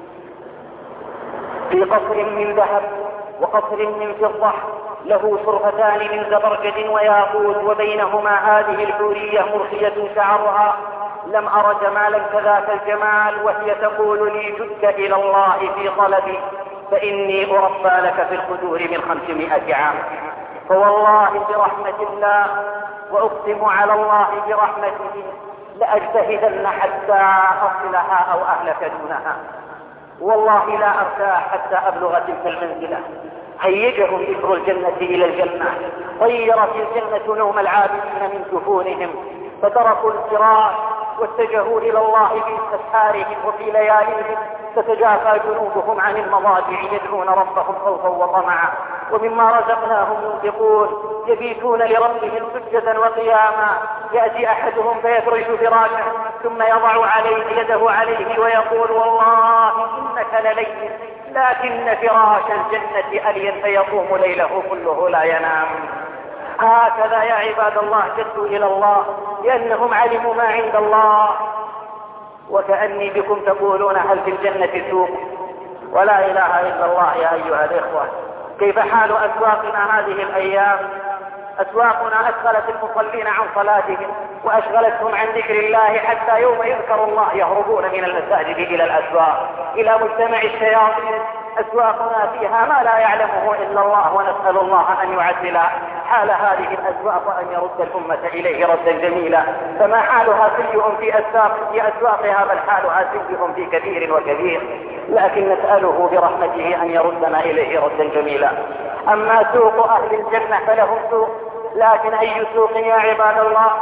في قصر من ذهب وقصر من فضة له شرفتان من زبرجد وياقوت، وبينهما هذه الحورية مرخية شعرها، لم أر جمالا كذاك الجمال، وهي تقول لي جد إلى الله في طلبي فإني أربى لك في الخدور من 500 عام. فوالله برحمة الله وأقسم على الله برحمته لأجتهدن حتى أصلها أو أهلك دونها، والله لا أرتاح حتى أبلغ تلك المنزلة. هيجهم ذكر الجنة إلى الجنة، طيرت الجنة نوم العابدين من جفونهم، فتركوا الفراش واتجهوا إلى الله في أسحارهم وفي لياليهم، تتجافى جنوبهم عن المضاجع يدعون ربهم خوفا وطمعا ومما رزقناهم ينفقون، يبيتون لربهم سجدا وقياما. يأتي أحدهم فيفرش فراشه ثم يضع عليه يده عليه ويقول والله إنك للين، لكن فراش الجنة ألين، فيقوم ليله كله لا ينام. هكذا يا عباد الله جدوا إلى الله لأنهم علموا ما عند الله. وكأني بكم تقولون هل في الجنة سوق؟ ولا إله إلا الله يا أيها الإخوة. كيف حال أسواقنا هذه الأيام؟ أسواقنا أشغلت المصلين عن صلاتهم وأشغلتهم عن ذكر الله، حتى يوم يذكر الله يهربون من المساجد إلى الأسواق إلى مجتمع الشياطين. أسواقنا فيها ما لا يعلمه إلا الله، ونسأل الله أن يعدل حال هذه الأسواق وأن يرد الأمة إليه ردا جميلا. فما حالها سيء في أسواقها، بل حالها سيء في كثير وكثير، لكن نسأله برحمته أن يردنا إليه ردا جميلا. أما سوق أهل الجنة فلهم سوق، لكن أي سوق يا عباد الله؟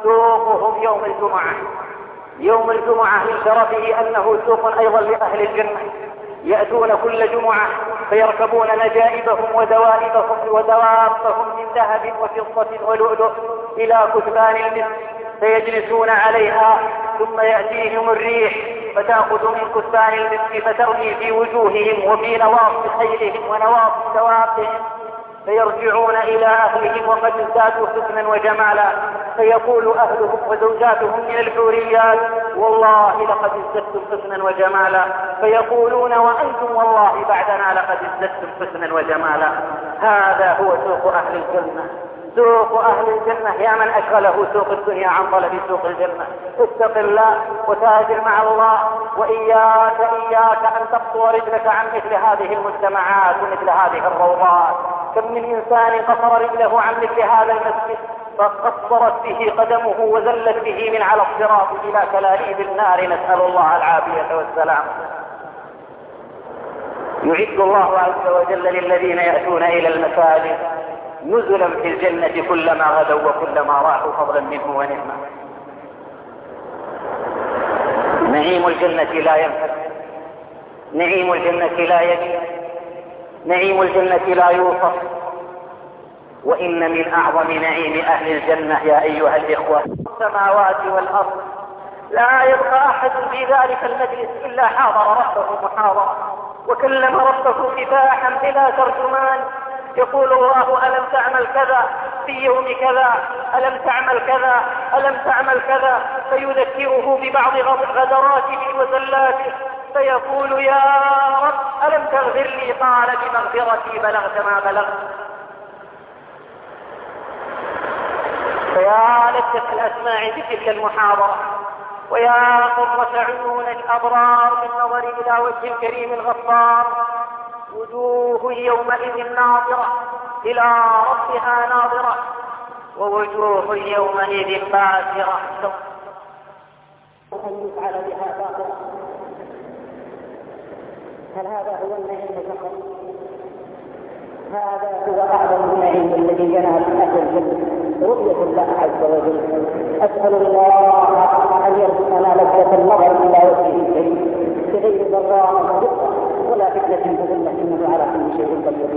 سوقهم يوم الجمعة. يوم الجمعة من شرفه أنه سوق أيضا لأهل الجنة، يأتون كل جمعة فيركبون نجائبهم ودوابهم من ذهب وفضة ولؤلؤ إلى كثبان المسك فيجلسون عليها، ثم يأتيهم الريح فتأخذ من كثبان المسك فترمي في وجوههم وفي نواصي خيلهم ونواصي دوابهم، فيرجعون إلى أهلهم وقد ازدادوا حسنا وجمالا، فيقول أهلهم وزوجاتهم من الحوريات: والله لقد ازددتم حسنا وجمالا، فيقولون: وأنتم والله بعدنا لقد ازددتم حسنا وجمالا. هذا هو سوق أهل الجنة. سوق أهل الجنة يا من أشغله سوق الدنيا عن طلب سوق الجنة، اتق الله وتاجر مع الله، وإياك أن تقصر رجلك عن مثل هذه المجتمعات ومثل هذه الروضات. كم من إنسان قصر رجله عن مثل هذا المسجد فقصرت به قدمه وزلت به من على الصراط إلى كلاليب النار، نسأل الله العافية والسلام. يعد الله عز وجل للذين يأتون إلى المساجد نزلا في الجنة كلما غدوا وكلما راحوا، فضلا منه ونعمة. نعيم الجنة لا ينفد، نعيم الجنة لا يبيد، نعيم الجنة لا يوصف. وإن من أعظم نعيم أهل الجنة يا أيها الإخوة السماوات والأرض، لا يبقى أحد في ذلك المجلس إلا حاضر ربه محاضرة وكلم ربه كفاحا بلا ترجمان. يقول الله: ألم تعمل كذا في يوم كذا، ألم تعمل كذا، ألم تعمل كذا، فيذكره ببعض غدراته وزلاته، فيقول: يا رب ألم تغفر لي؟ قال: بمغفرتي بلغت ما بلغت. فيا لذة الأسماع بتلك المحاضرة، ويا قرة عيون الأبرار بالنظر إلى وجه الكريم الغفار. وجوه يومئذ ناظرة إلى ربها ناظرة، ووجوه يومئذ باسرة أن يفعل بها باطرة. هل هذا هو النعيم فقط؟ هذا هو أعظم النعيم الذي ينال أهل الجنة، رؤية الله عز وجل. أسأل الله أن يرزقنا لذة النظر إلى وجهه الكريم بغير ضراء ولا فتنة مضلة، إنه على كل شيء قدير.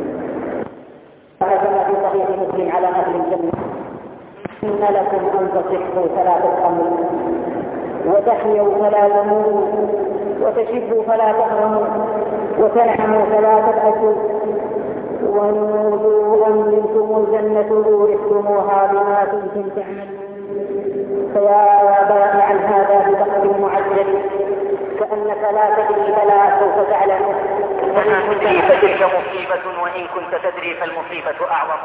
كما في صحيح مسلم على أهل الجنة: إن لكم أن تصحوا فلا تسقموا، وتحيوا فلا تموتوا، وتشبوا فلا تهرموا، وتنعموا فلا تبأسوا، ونودوا أن تلكم الجنة أورثتموها بما كنتم تعملون. فيا بائعا هذا ببخت معجل، كأنك لا تدري فلا سوف تعلم. إنها تدري فتلك مصيبة، وإن كنت تدري فالمصيبة أعظم.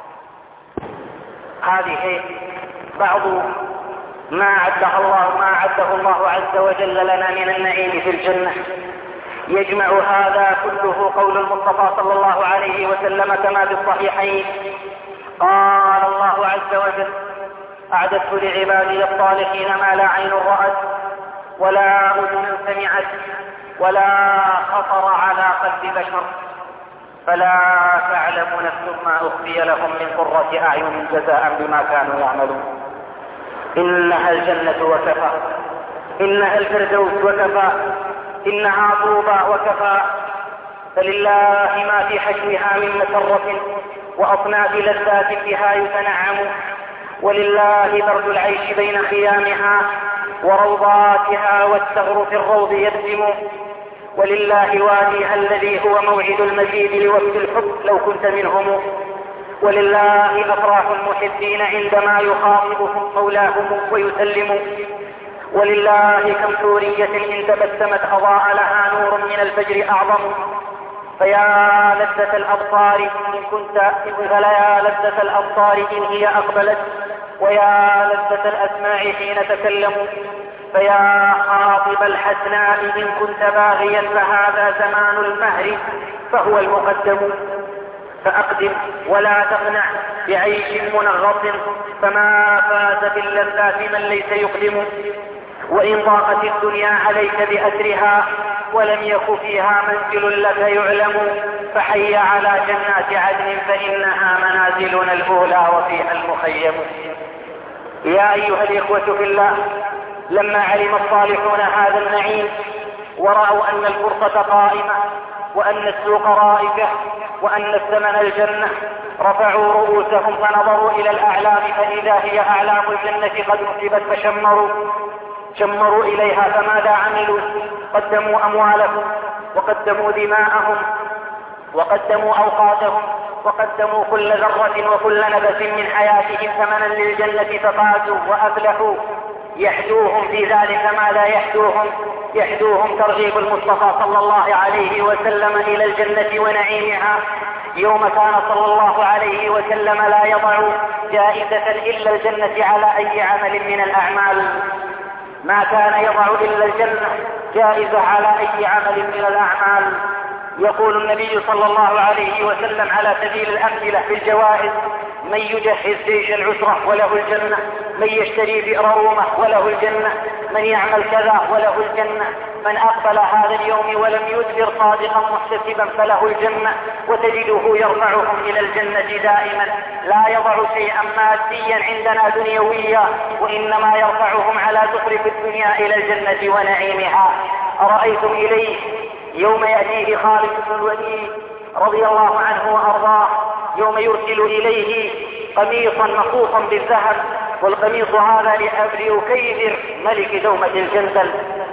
هذه بعض ما أعده الله عز وجل لنا من النعيم في الجنة. يجمع هذا كله قول المصطفى صلى الله عليه وسلم كما في الصحيحين: قال الله عز وجل: أعددت لعبادي الصالحين ما لا عين رأت ولا أذن سمعت ولا خطر على قلب بشر، فلا تعلم نفس ما أخفي لهم من قرة أعين جزاء بما كانوا يعملون. إنها الجنة وكفى، إنها الفردوس وكفى، إنها طوبى وكفى. فلله ما في حشوها من مسرة وأصناف لذات بها يتنعم، ولله برد العيش بين خيامها وروضاتها والثغر في الروض يبسم، ولله واديها الذي هو موعد المزيد لوفد الحب لو كنت منهم، ولله أفراح المحبين عندما يخاطبهم مولاهم ويسلم، ولله كم حورية إن تبسمت أضاء لها نور من الفجر أعظم. فيا لذة الأبصار إن كنت، فيا لذة الأبصار إن هي أقبلت، ويا لذة الأسماع حين تكلموا. فيا خاطب الحسناء إن كنت باغيا فهذا زمان المهر فهو المقدم. فأقدم ولا تقنع بعيش منغص، فما فاز باللذات من ليس يقدم. وإن ضاقت الدنيا عليك بأسرها ولم يك فيها منزل لك يعلم، فحي على جنات عدن فإنها منازلنا الأولى وفيها المخيم. يا أيها الإخوة في الله، لما علم الصالحون هذا النعيم ورأوا أن الفرصة قائمة وأن السوق رائجة وأن الثمن الجنة، رفعوا رؤوسهم فنظروا إلى الأعلام فإذا هي أعلام الجنة قد نصبت فشمروا إليها. فماذا عملوا؟ قدموا أموالهم وقدموا دماءهم وقدموا أوقاتهم وقدموا كل ذرة وكل نفس من حياتهم ثمنا للجنة ففازوا وأفلحوا. يحدوهم في ذلك ماذا يحدوهم ترغيب المصطفى صلى الله عليه وسلم إلى الجنة ونعيمها، يوم كان صلى الله عليه وسلم لا يضع جائزة إلا الجنة على أي عمل من الأعمال، ما كان يضع إلا الجنة جائزة على أي عمل من الأعمال. يقول النبي صلى الله عليه وسلم على سبيل الأمثلة في الجوائز: من يجهز جيش العسرة وله الجنة، من يشتري بئر رومة وله الجنة، من يعمل كذا وله الجنة، من أقبل هذا اليوم ولم يدبر صادقا محتسبا فله الجنة. وتجده يرفعهم إلى الجنة دائما، لا يضع شيئا ماديا عندنا دنيويا، وإنما يرفعهم على زخرف الدنيا إلى الجنة ونعيمها. أرأيتم إليه يوم يأتيه خالد بن الوليد رضي الله عنه وأرضاه، يوم يرسل إليه قميصا مخوصا بالذهب، والقميص هذا لأكيدر ملك دومة الجندل.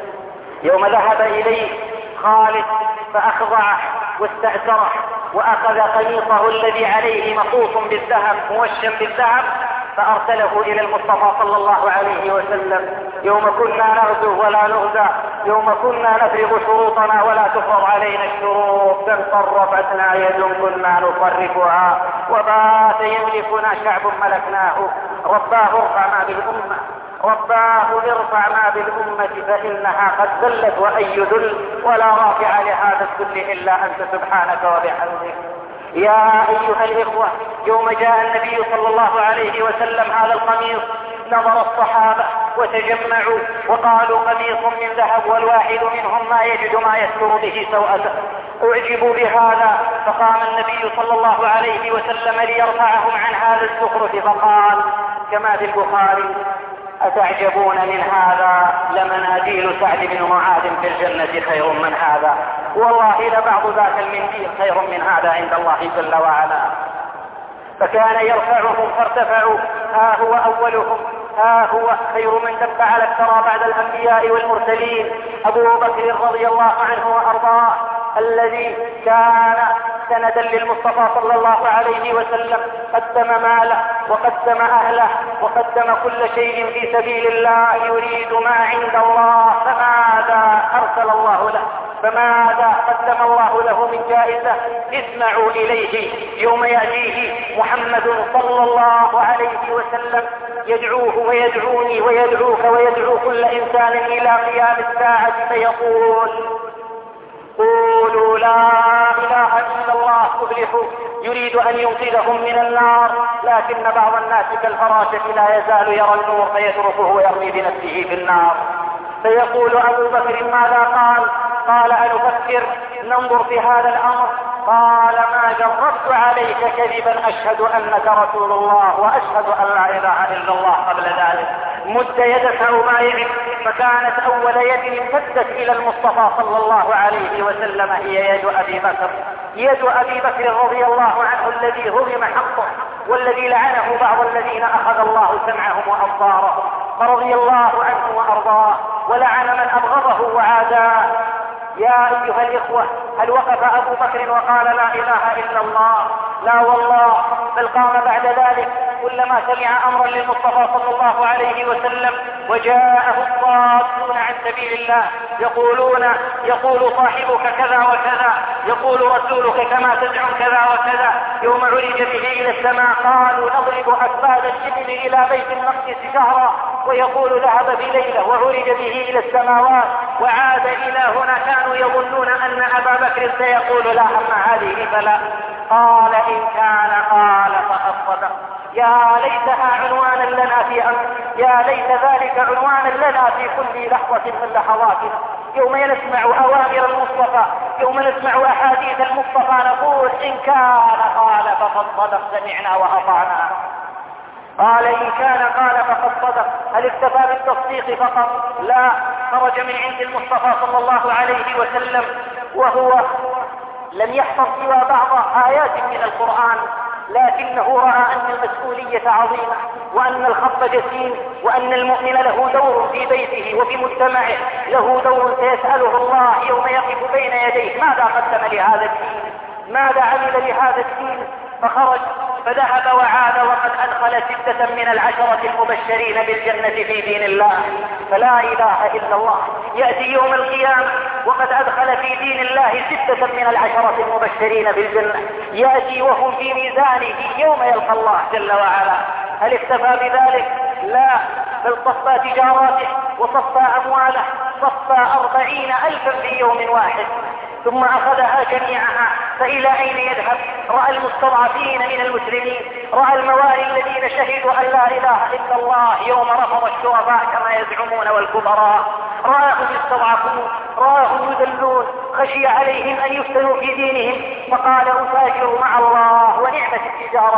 يوم ذهب إليه خالد فأخضعه واستأثره وأخذ قميصه الذي عليه مخوص بالذهب موشم بالذهب فأرسله إلى المصطفى صلى الله عليه وسلم: يوم كنا نغزو ولا نغزى، يوم كنا نفرض شروطنا ولا تفرض علينا الشروط، كم صرفتنا يد كنا نصرفها، وبات يملكنا شعب ملكناه. رباه ارفع ما بالأمة، رباه ارفع ما بالأمة فإنها قد ذلت وأي ذل، ولا رافع لهذا الذل إلا أنت سبحانك وبحمدك. يا أيها الإخوة، يوم جاء النبي صلى الله عليه وسلم هذا القميص نظر الصحابة وتجمعوا وقالوا: قميص من ذهب والواحد منهم ما يجد ما يستر به سوءته. أعجبوا بهذا، فقام النبي صلى الله عليه وسلم ليرفعهم عن هذا الزخرف فقال كما في البخاري: أتعجبون من هذا؟ لمناديل سعد بن معاذ في الجنة خير من هذا، والله لبعض ذاك المنديل خير من هذا عند الله جل وعلا. فكان يرفعهم فارتفعوا، ها هو أولهم، ها هو خير من دب على الثرى بعد الأنبياء والمرسلين، أبو بكر رضي الله عنه وأرضاه، الذي كان سندا للمصطفى صلى الله عليه وسلم، قدم ماله وقدم أهله وقدم كل شيء في سبيل الله يريد ما عند الله. فماذا أرسل الله له؟ فماذا قدم الله له من جائزة؟ اسمعوا إليه يوم يأتيه محمد صلى الله عليه وسلم يدعوه ويدعوني ويدعوك ويدعو كل إنسان إلى قيام الساعة فيقول: قولوا لا إله إلا الله تفلحوا. يريد أن ينقذهم من النار، لكن بعض الناس كالفراشة لا يزال يرى النور فيتركه ويرمي بنفسه في النار. فيقول أبو بكر: ماذا قال؟ قال: أنفكر ننظر في هذا الأمر. قال: ما جربت عليك كذبا، أشهد أنك رسول الله وأشهد أن لا إله إلا الله. قبل ذلك مد يدك أبايع، فكانت أول يد امتدت إلى المصطفى صلى الله عليه وسلم هي يد أبي بكر، يد أبي بكر رضي الله عنه الذي هرم حقه والذي لعنه بعض الذين أخذ الله سمعهم وأبصارهم، فرضي الله عنه وأرضاه ولعن من أبغضه وعاداه. يا أيها الإخوة، هل وقف أبو بكر وقال لا إله إلا الله؟ لا والله، بل قام بعد ذلك كلما سمع أمرا للمصطفى صلى الله عليه وسلم وجاءه الصادون عن سبيل الله يقول صاحبك كذا وكذا، يقول رسولك كما تزعم كذا وكذا. يوم عرج به إلى السماء قالوا نضرب أكباد الجبل إلى بيت المقدس شهرا، ويقول ذهب بليلة وعرج به إلى السماوات وعاد إلى هنا. كانوا يظنون أن أبا بكر سيقول لا، أما هذه فلا. قال: إن كان قال فقد صدق. يا ليتها عنوانا لنا في أمر، يا ليت ذلك عنوانا لنا في كل لحظة من لحظاتنا. يوم نسمع أوامر المصطفى، يوم نسمع أحاديث المصطفى، نقول إن كان قال فقد صدق، سمعنا وأطعنا. قال إن كان قال فقد صدق. هل اكتفى بالتصديق فقط؟ لا، خرج من عند المصطفى صلى الله عليه وسلم وهو لم يحفظ سوى بعض آيات من القرآن، لكنه رأى أن المسؤولية عظيمة، وأن الخط جسيم، وأن المؤمن له دور في بيته وفي مجتمعه، له دور سيسأله الله يوم يقف بين يديه ماذا قدم لهذا الدين، ماذا عمل لهذا الدين. فخرج فذهب وعاد وقد أدخل 6 من 10 المبشرين بالجنة في دين الله. فلا إله إلا الله، يأتي يوم القيامة وقد أدخل في دين الله 6 من 10 المبشرين بالجنة، يأتي وهم في ميزانه يوم يلقى الله جل وعلا. هل اكتفى بذلك؟ لا، بل صفى تجاراته وصفى أمواله، صفى 40,000 في يوم واحد، ثم أخذها جميعها. فإلى أين يذهب؟ رأى المستضعفين من المسلمين، رأى الموالي الذين شهدوا أن لا إله إلا الله يوم رفض الشرفاء كما يزعمون والكبراء، رآهم يستضعفون، رآهم يذلون، خشي عليهم أن يفتنوا في دينهم، فقال أتاجر مع الله ونعمة التجارة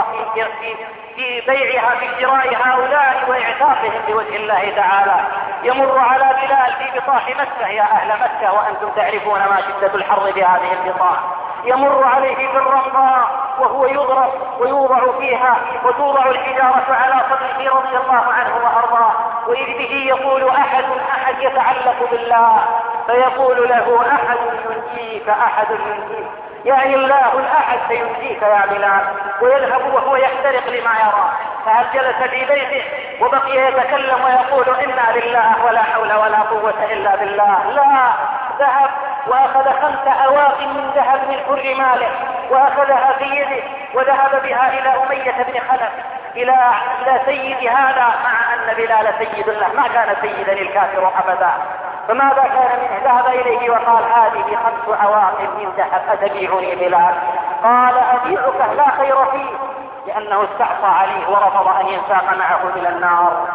في بيعها في شراء هؤلاء وإعتاقهم بوجه الله تعالى. يمر على بلال في بطاح مكة، يا أهل مكة وأنتم تعرفون ما شدة الحر بهذه البطاح، يمر عليه بالرمضاء وهو يضرب ويوضع فيها وتوضع الحجارة على صدره رضي الله عنه وأرضاه، وإذ به يقول أحد يتعلق بالله، فيقول له أحد ينجيك، أحد ينجيك، يعني الله الأحد سينجيك يا بلال. ويذهب وهو يحترق لما يرى. فهل جلس في بيته وبقي يتكلم ويقول إنا لله ولا حول ولا قوة إلا بالله؟ لا، ذهب وأخذ 5 أواق من ذهب من حر ماله وأخذها في يده وذهب بها إلى أمية بن خلف، إلى سيد هذا، مع أن بلال سيد الله، ما كان سيدا الكافر أبدا. فماذا كان منه؟ ذهب إليه وقال هذه 5 أواق من ذهب أتبيعني بلال؟ قال أبيعك لا خير فيه، لأنه استعصى عليه ورفض أن ينساق معه إلى النار.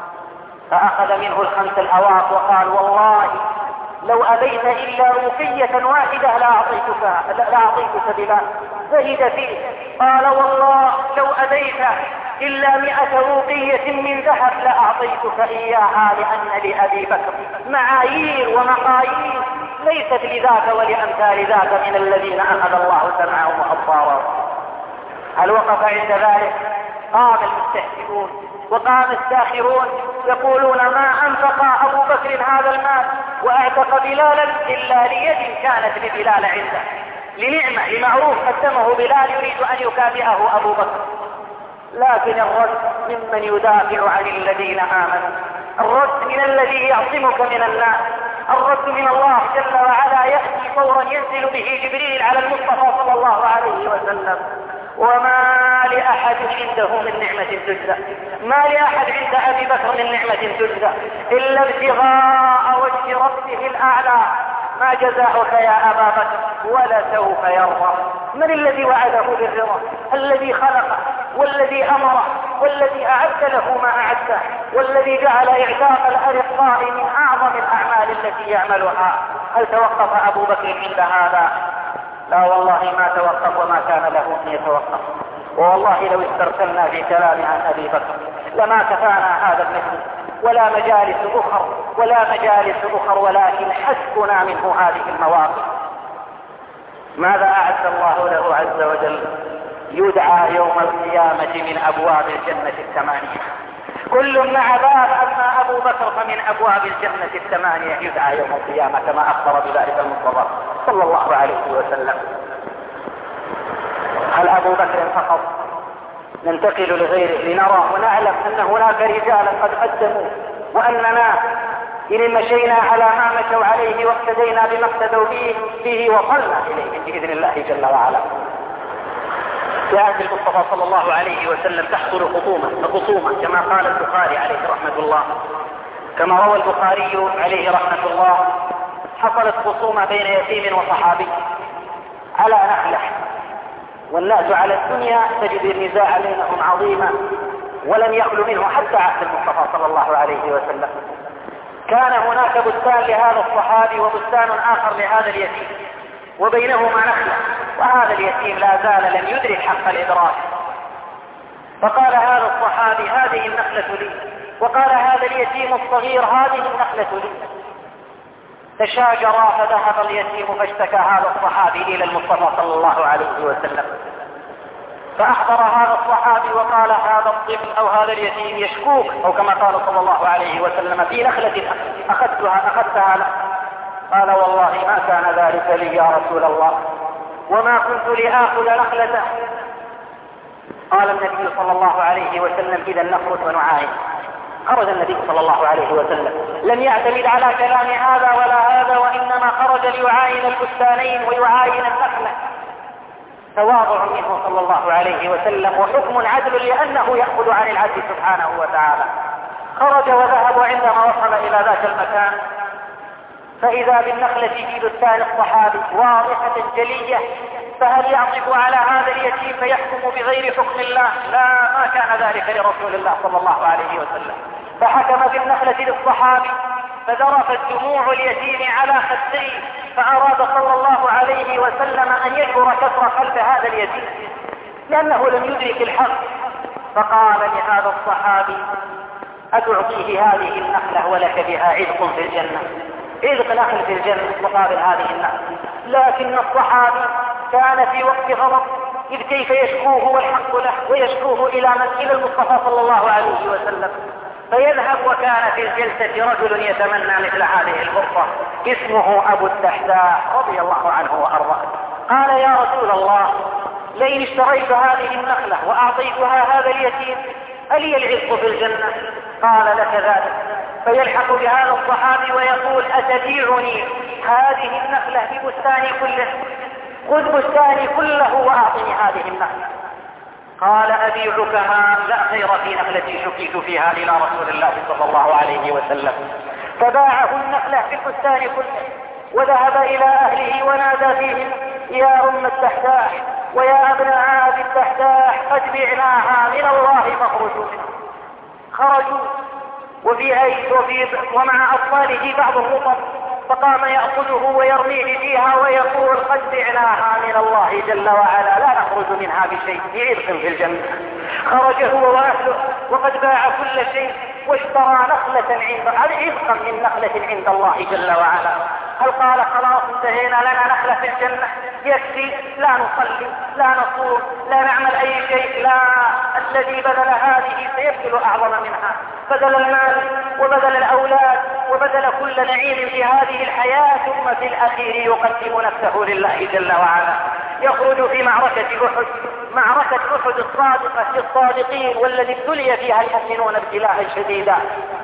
فأخذ منه 5 الأواق وقال والله لو أبيت إلا روقية واحدة لأعطيتك بلال. زهد فيه، قال والله لو أبيت إلا 100 روقية من ذهب لأعطيتك إياها، لأن لأبي بكر معايير ومقاييس ليست لذاك ولأمثال ذاك من الذين أخذ الله سمعهم وأبصارهم. هل وقف عند ذلك؟ قام المستهزئون وقام الساخرون يقولون ما أنفق أبو بكر هذا المال وأعتق بلالا إلا ليد كانت لبلال عنده، لنعمة، لمعروف قدمه بلال يريد أن يكافئه أبو بكر. لكن الرد ممن يدافع عن الذين آمنوا، الرد من الذي يعصمك من الناس، الرد من الله جل وعلا يأتي فورا ينزل به جبريل على المصطفى صلى الله عليه وسلم. وما لأحد عنده من نعمة تجزى، ما لأحد عند أبي بكر من نعمة تجزى إلا ابتغاء وجه ربه الأعلى. ما جزاؤك يا أبا بكر ولسوف يرضى. من الذي وعده بالرضا؟ الذي خلقه والذي أمره والذي أعد له ما أعده والذي جعل إعتاق الأرقاء من أعظم الأعمال التي يعملها. هل توقف أبو بكر عند هذا؟ لا والله ما توقف وما كان له أن يتوقف. والله لو استرسلنا في كلام عن أبي بكر لما كفانا هذا المجلس ولا مجالس أخر، ولكن حسبنا منه هذه المواقف. ماذا أعد الله له عز وجل؟ يدعى يوم القيامة من أبواب الجنة 8، كل مع باب، أما أبو بكر فمن أبواب الجنة 8 يدعى يوم القيامة كما أخبر بذلك المصطفى صلى الله عليه وسلم. هل أبو بكر فقط؟ ننتقل لغيره لنرى ونعلم أن هناك رجالا قد قدموا، وأننا إن مشينا على ما مشوا عليه واقتدينا بما اقتدوا به وصلنا إليه بإذن الله جل وعلا. في عهد المصطفى صلى الله عليه وسلم تحصل خصومة كما قال البخاري عليه رحمة الله، كما روى البخاري عليه رحمة الله، حصلت خصومة بين يتيم وصحابي على نخلة، والناس على الدنيا تجد النزاع بينهم عظيما ولم يخلو منه حتى عهد المصطفى صلى الله عليه وسلم. كان هناك بستان لهذا الصحابي وبستان آخر لهذا اليتيم، وبينهما نخلة، وهذا اليتيم لا زال لم يدرك حق الإدراك. فقال هذا الصحابي هذه النخلة لي، وقال هذا اليتيم الصغير هذه النخلة لي. تشاجرا فذهب اليتيم فاشتكى هذا الصحابي إلى المصطفى صلى الله عليه وسلم، فأحضر هذا الصحابي وقال هذا الطفل أو هذا اليتيم يشكوك، أو كما قال صلى الله عليه وسلم في نخلة أخذتها له. قال والله ما كان ذلك لي يا رسول الله، وما كنت لآخذ نخلته. قال النبي صلى الله عليه وسلم إذا نخرج ونعاين. خرج النبي صلى الله عليه وسلم، لم يعتمد على كلام هذا ولا هذا، وإنما خرج ليعاين البستانين ويعاين النخلة. تواضع منه صلى الله عليه وسلم وحكم عدل لأنه يأخذ عن العدل سبحانه وتعالى. خرج وذهب، عندما وصل إلى ذاك المكان فإذا بالنخلة في بستان الصحابي واضحة جلية، فهل يعطف على هذا اليتيم فيحكم بغير حكم الله؟ لا، ما كان ذلك لرسول الله صلى الله عليه وسلم. فحكم بالنخلة للصحابي، فذرفت دموع اليتيم على خديه، فأراد صلى الله عليه وسلم أن يجبر كسر قلب هذا اليتيم لأنه لم يدرك الحق. فقال لهذا الصحابي أتعطيه هذه النخلة ولك بها عذق في الجنة، عذق نخل في الجنة مقابل هذه النخلة. لكن الصحابي كان في وقت غضب، إذ كيف يشكوه والحق له ويشكوه إلى المصطفى صلى الله عليه وسلم، فيذهب. وكان في الجلسة رجل يتمنى مثل هذه الفرصة اسمه أبو الدحداح رضي الله عنه وأرضاه. قال يا رسول الله لئن اشتريت هذه النخلة وأعطيتها هذا اليتيم ألي العذق في الجنة؟ قال لك ذلك. فيلحق بهذا الصحابي ويقول أتبيعني هذه النخلة ببستاني كله؟ خذ بستاني كله وأعطني هذه النخلة. قال أبيعكها؟ لا خير في نخلتي شكيت فيها إلى رسول الله صلى الله عليه وسلم. فباعه النخلة في البستان كله، وذهب إلى أهله ونادى فيهم يا أم الدحداح ويا أبناء أبي الدحداح قد بعناها من الله فاخرجوا منها. خرجوا ومع أطفاله بعض الرطب، فقام يأخذه ويرميه فيها ويقول قد بعناها من الله جل وعلا لا نخرج منها بشيء، بعذق في الجنة. خرج هو وأهله وقد باع كل شيء واشترى نخلة عذقا من نخلة عند الله جل وعلا. هل قال خلاص انتهينا لنا نخلة في الجنة يكفي، لا نصلي لا نصوم لا نعمل أي شيء؟ لا، الذي بذل هذه سيبذل أعظم منها، بذل المال وبذل الأولاد وبذل كل نعيم في هذه الحياة، ثم في الأخير يقدم نفسه لله جل وعلا. يخرج في معركة أحد الصادقة للصادقين، والذي ابتلي فيها المؤمنون ابتلاء شديدا،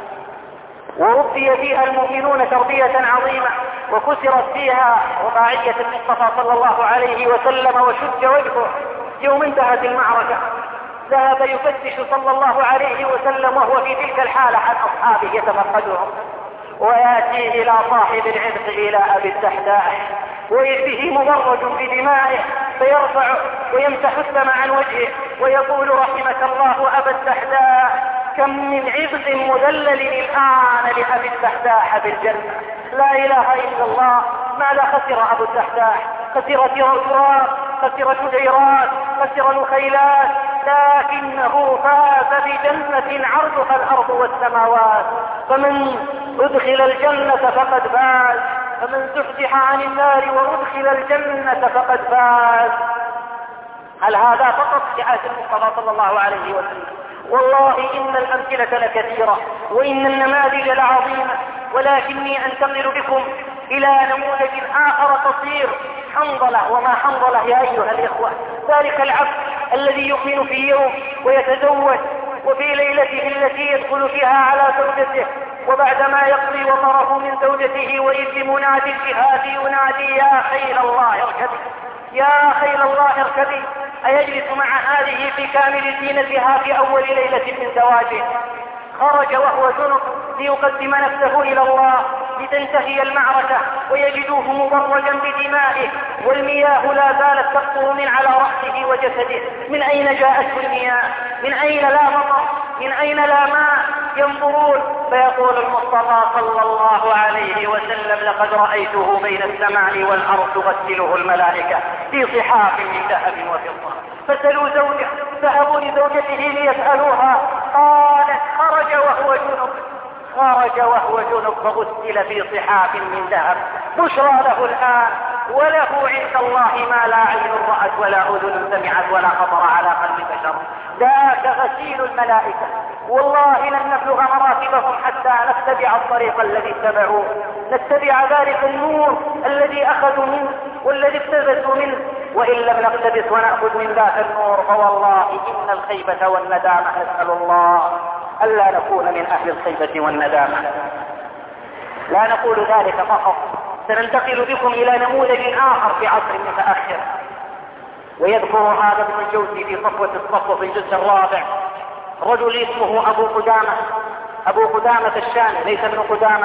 وربي فيها المؤمنون تربية عظيمة، وكسرت فيها رباعية المصطفى صلى الله عليه وسلم وشج وجهه. يوم انتهت المعركة ذهب يفتش صلى الله عليه وسلم وهو في تلك الحالة عن أصحابه يتفقدهم، ويأتي إلى صاحب العذق إلى أبي الدحداح ويده مبرج بدمائه، فيرفع ويمسح الدم عن وجهه ويقول رحمك الله أبا الدحداح، كم من عذق مذلل الآن لأبي الدحداح بالجنة. لا إله إلا الله. ماذا خسر أبو الدحداح؟ خسر تراب، خسر شجيرات، خسر نخيلات، لكنه فاز بجنة عرضها الأرض والسماوات. فمن أدخل الجنة فقد فاز، فمن زحزح عن النار وأدخل الجنة فقد فاز. هل هذا فقط لآية المصطفى صلى الله عليه وسلم؟ والله إن الأمثلة لكثيرة وإن النماذج لعظيمة، ولكني أنتقل بكم إلى نموذج آخر قصير، حنظلة. وما حنظلة يا أيها الإخوة؟ ذلك العبد الذي يؤمن في يوم ويتزوج، وفي ليلته التي يدخل فيها على زوجته، وبعدما يقضي وطره من زوجته وإذ منادي الجهاد ينادي يا خيل الله اركبي، يا خيل الله اركبي، أيجلس مع هذه في كامل زينتها في أول ليلة من زواجه؟ خرج وهو جنب ليقدم نفسه إلى الله لتنتهي المعركة، ويجدوه مبرجا بدمائه، والمياه لا زالت تقطر من على رأسه وجسده. من أين جاءته المياه؟ من أين لا مطر؟ من أين لا ماء؟ ينظرون فيقول المصطفى صلى الله عليه وسلم لقد رأيته بين السماء والأرض تغسله الملائكة في صحاف من ذهب وفضة. فسلوا زوجه ذهبوا لزوجته ليسألوها، قالت خرج وهو جنب فغسل في صحاف من ذهب، بشرى له الآن، وله عند الله ما لا عين رأت ولا أذن سمعت ولا خطر على قلب بشر. ذاك غسيل الملائكة. والله لن نبلغ مراتبهم حتى نتبع الطريق الذي اتبعوه، نتبع ذلك النور الذي أخذوا منه والذي اقتبسوا منه، وإن لم نقتبس ونأخذ من ذاك النور فوالله إن الخيبة والندامة، نسأل الله ألا نكون من أهل الخيبة والندامة. لا نقول ذلك فقط، سننتقل بكم إلى نموذج آخر في عصر متأخر، ويذكر هذا ابن الجوزي في صفوة الصفوة في الجزء الرابع. رجل اسمه أبو قدامة الشامي، ليس ابن قدامة.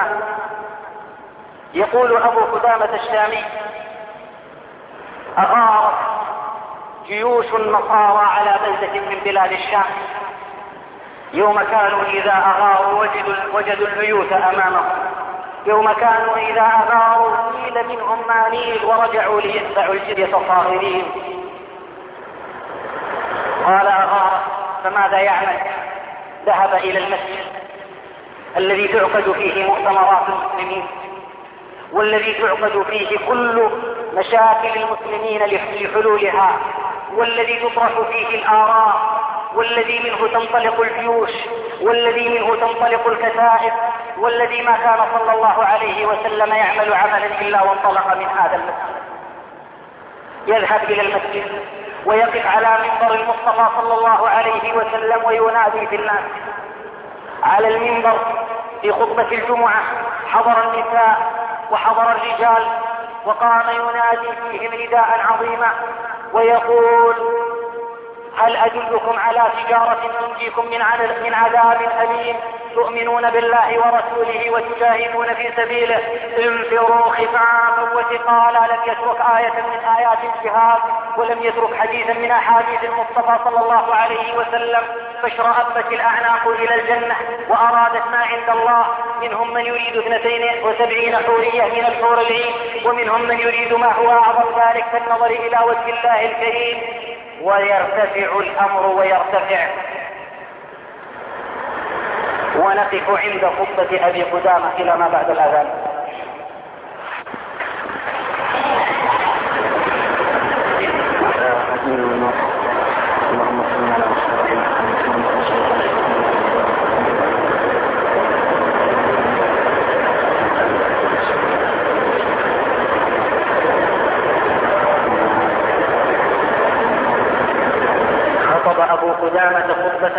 يقول أبو قدامة الشامي: أغارت جيوش النصارى على بلدة من بلاد الشام، يوم كانوا إذا أغاروا وجدوا البيوت أمامهم، يوم كانوا إذا أغاروا نيل منهم ما نيل ورجعوا ليتبعوا الجزية صاغرين. قال: أغار، فماذا يعمل؟ ذهب إلى المسجد الذي تعقد فيه مؤتمرات المسلمين، والذي تعقد فيه كل مشاكل المسلمين لحلولها، والذي تطرح فيه الآراء، والذي منه تنطلق الجيوش، والذي منه تنطلق الكتائب، والذي ما كان صلى الله عليه وسلم يعمل عملا إلا وانطلق من هذا المسجد. يذهب إلى المسجد ويقف على منبر المصطفى صلى الله عليه وسلم وينادي في الناس. على المنبر في خطبة الجمعة حضر النساء وحضر الرجال، وقام ينادي فيهم نداء عظيما ويقول: هل أدلكم على تجارة تنجيكم من عذاب أليم، تؤمنون بالله ورسوله وتجاهدون في سبيله، انفروا خفافا وثقالا. لم يترك آية من آيات الجهاد، ولم يترك حديثا من أحاديث المصطفى صلى الله عليه وسلم، فاشرأبت الأعناق إلى الجنة وأرادت ما عند الله. منهم من يريد 72 حورية من الحور العين، ومنهم من يريد ما هو أعظم ذلك كالنظر إلى وجه الله الكريم. ويرتفع الأمر ويرتفع. ونقف عند خطبة أبي قدامة إلى ما بعد الأذان. أبو قدامة خطبته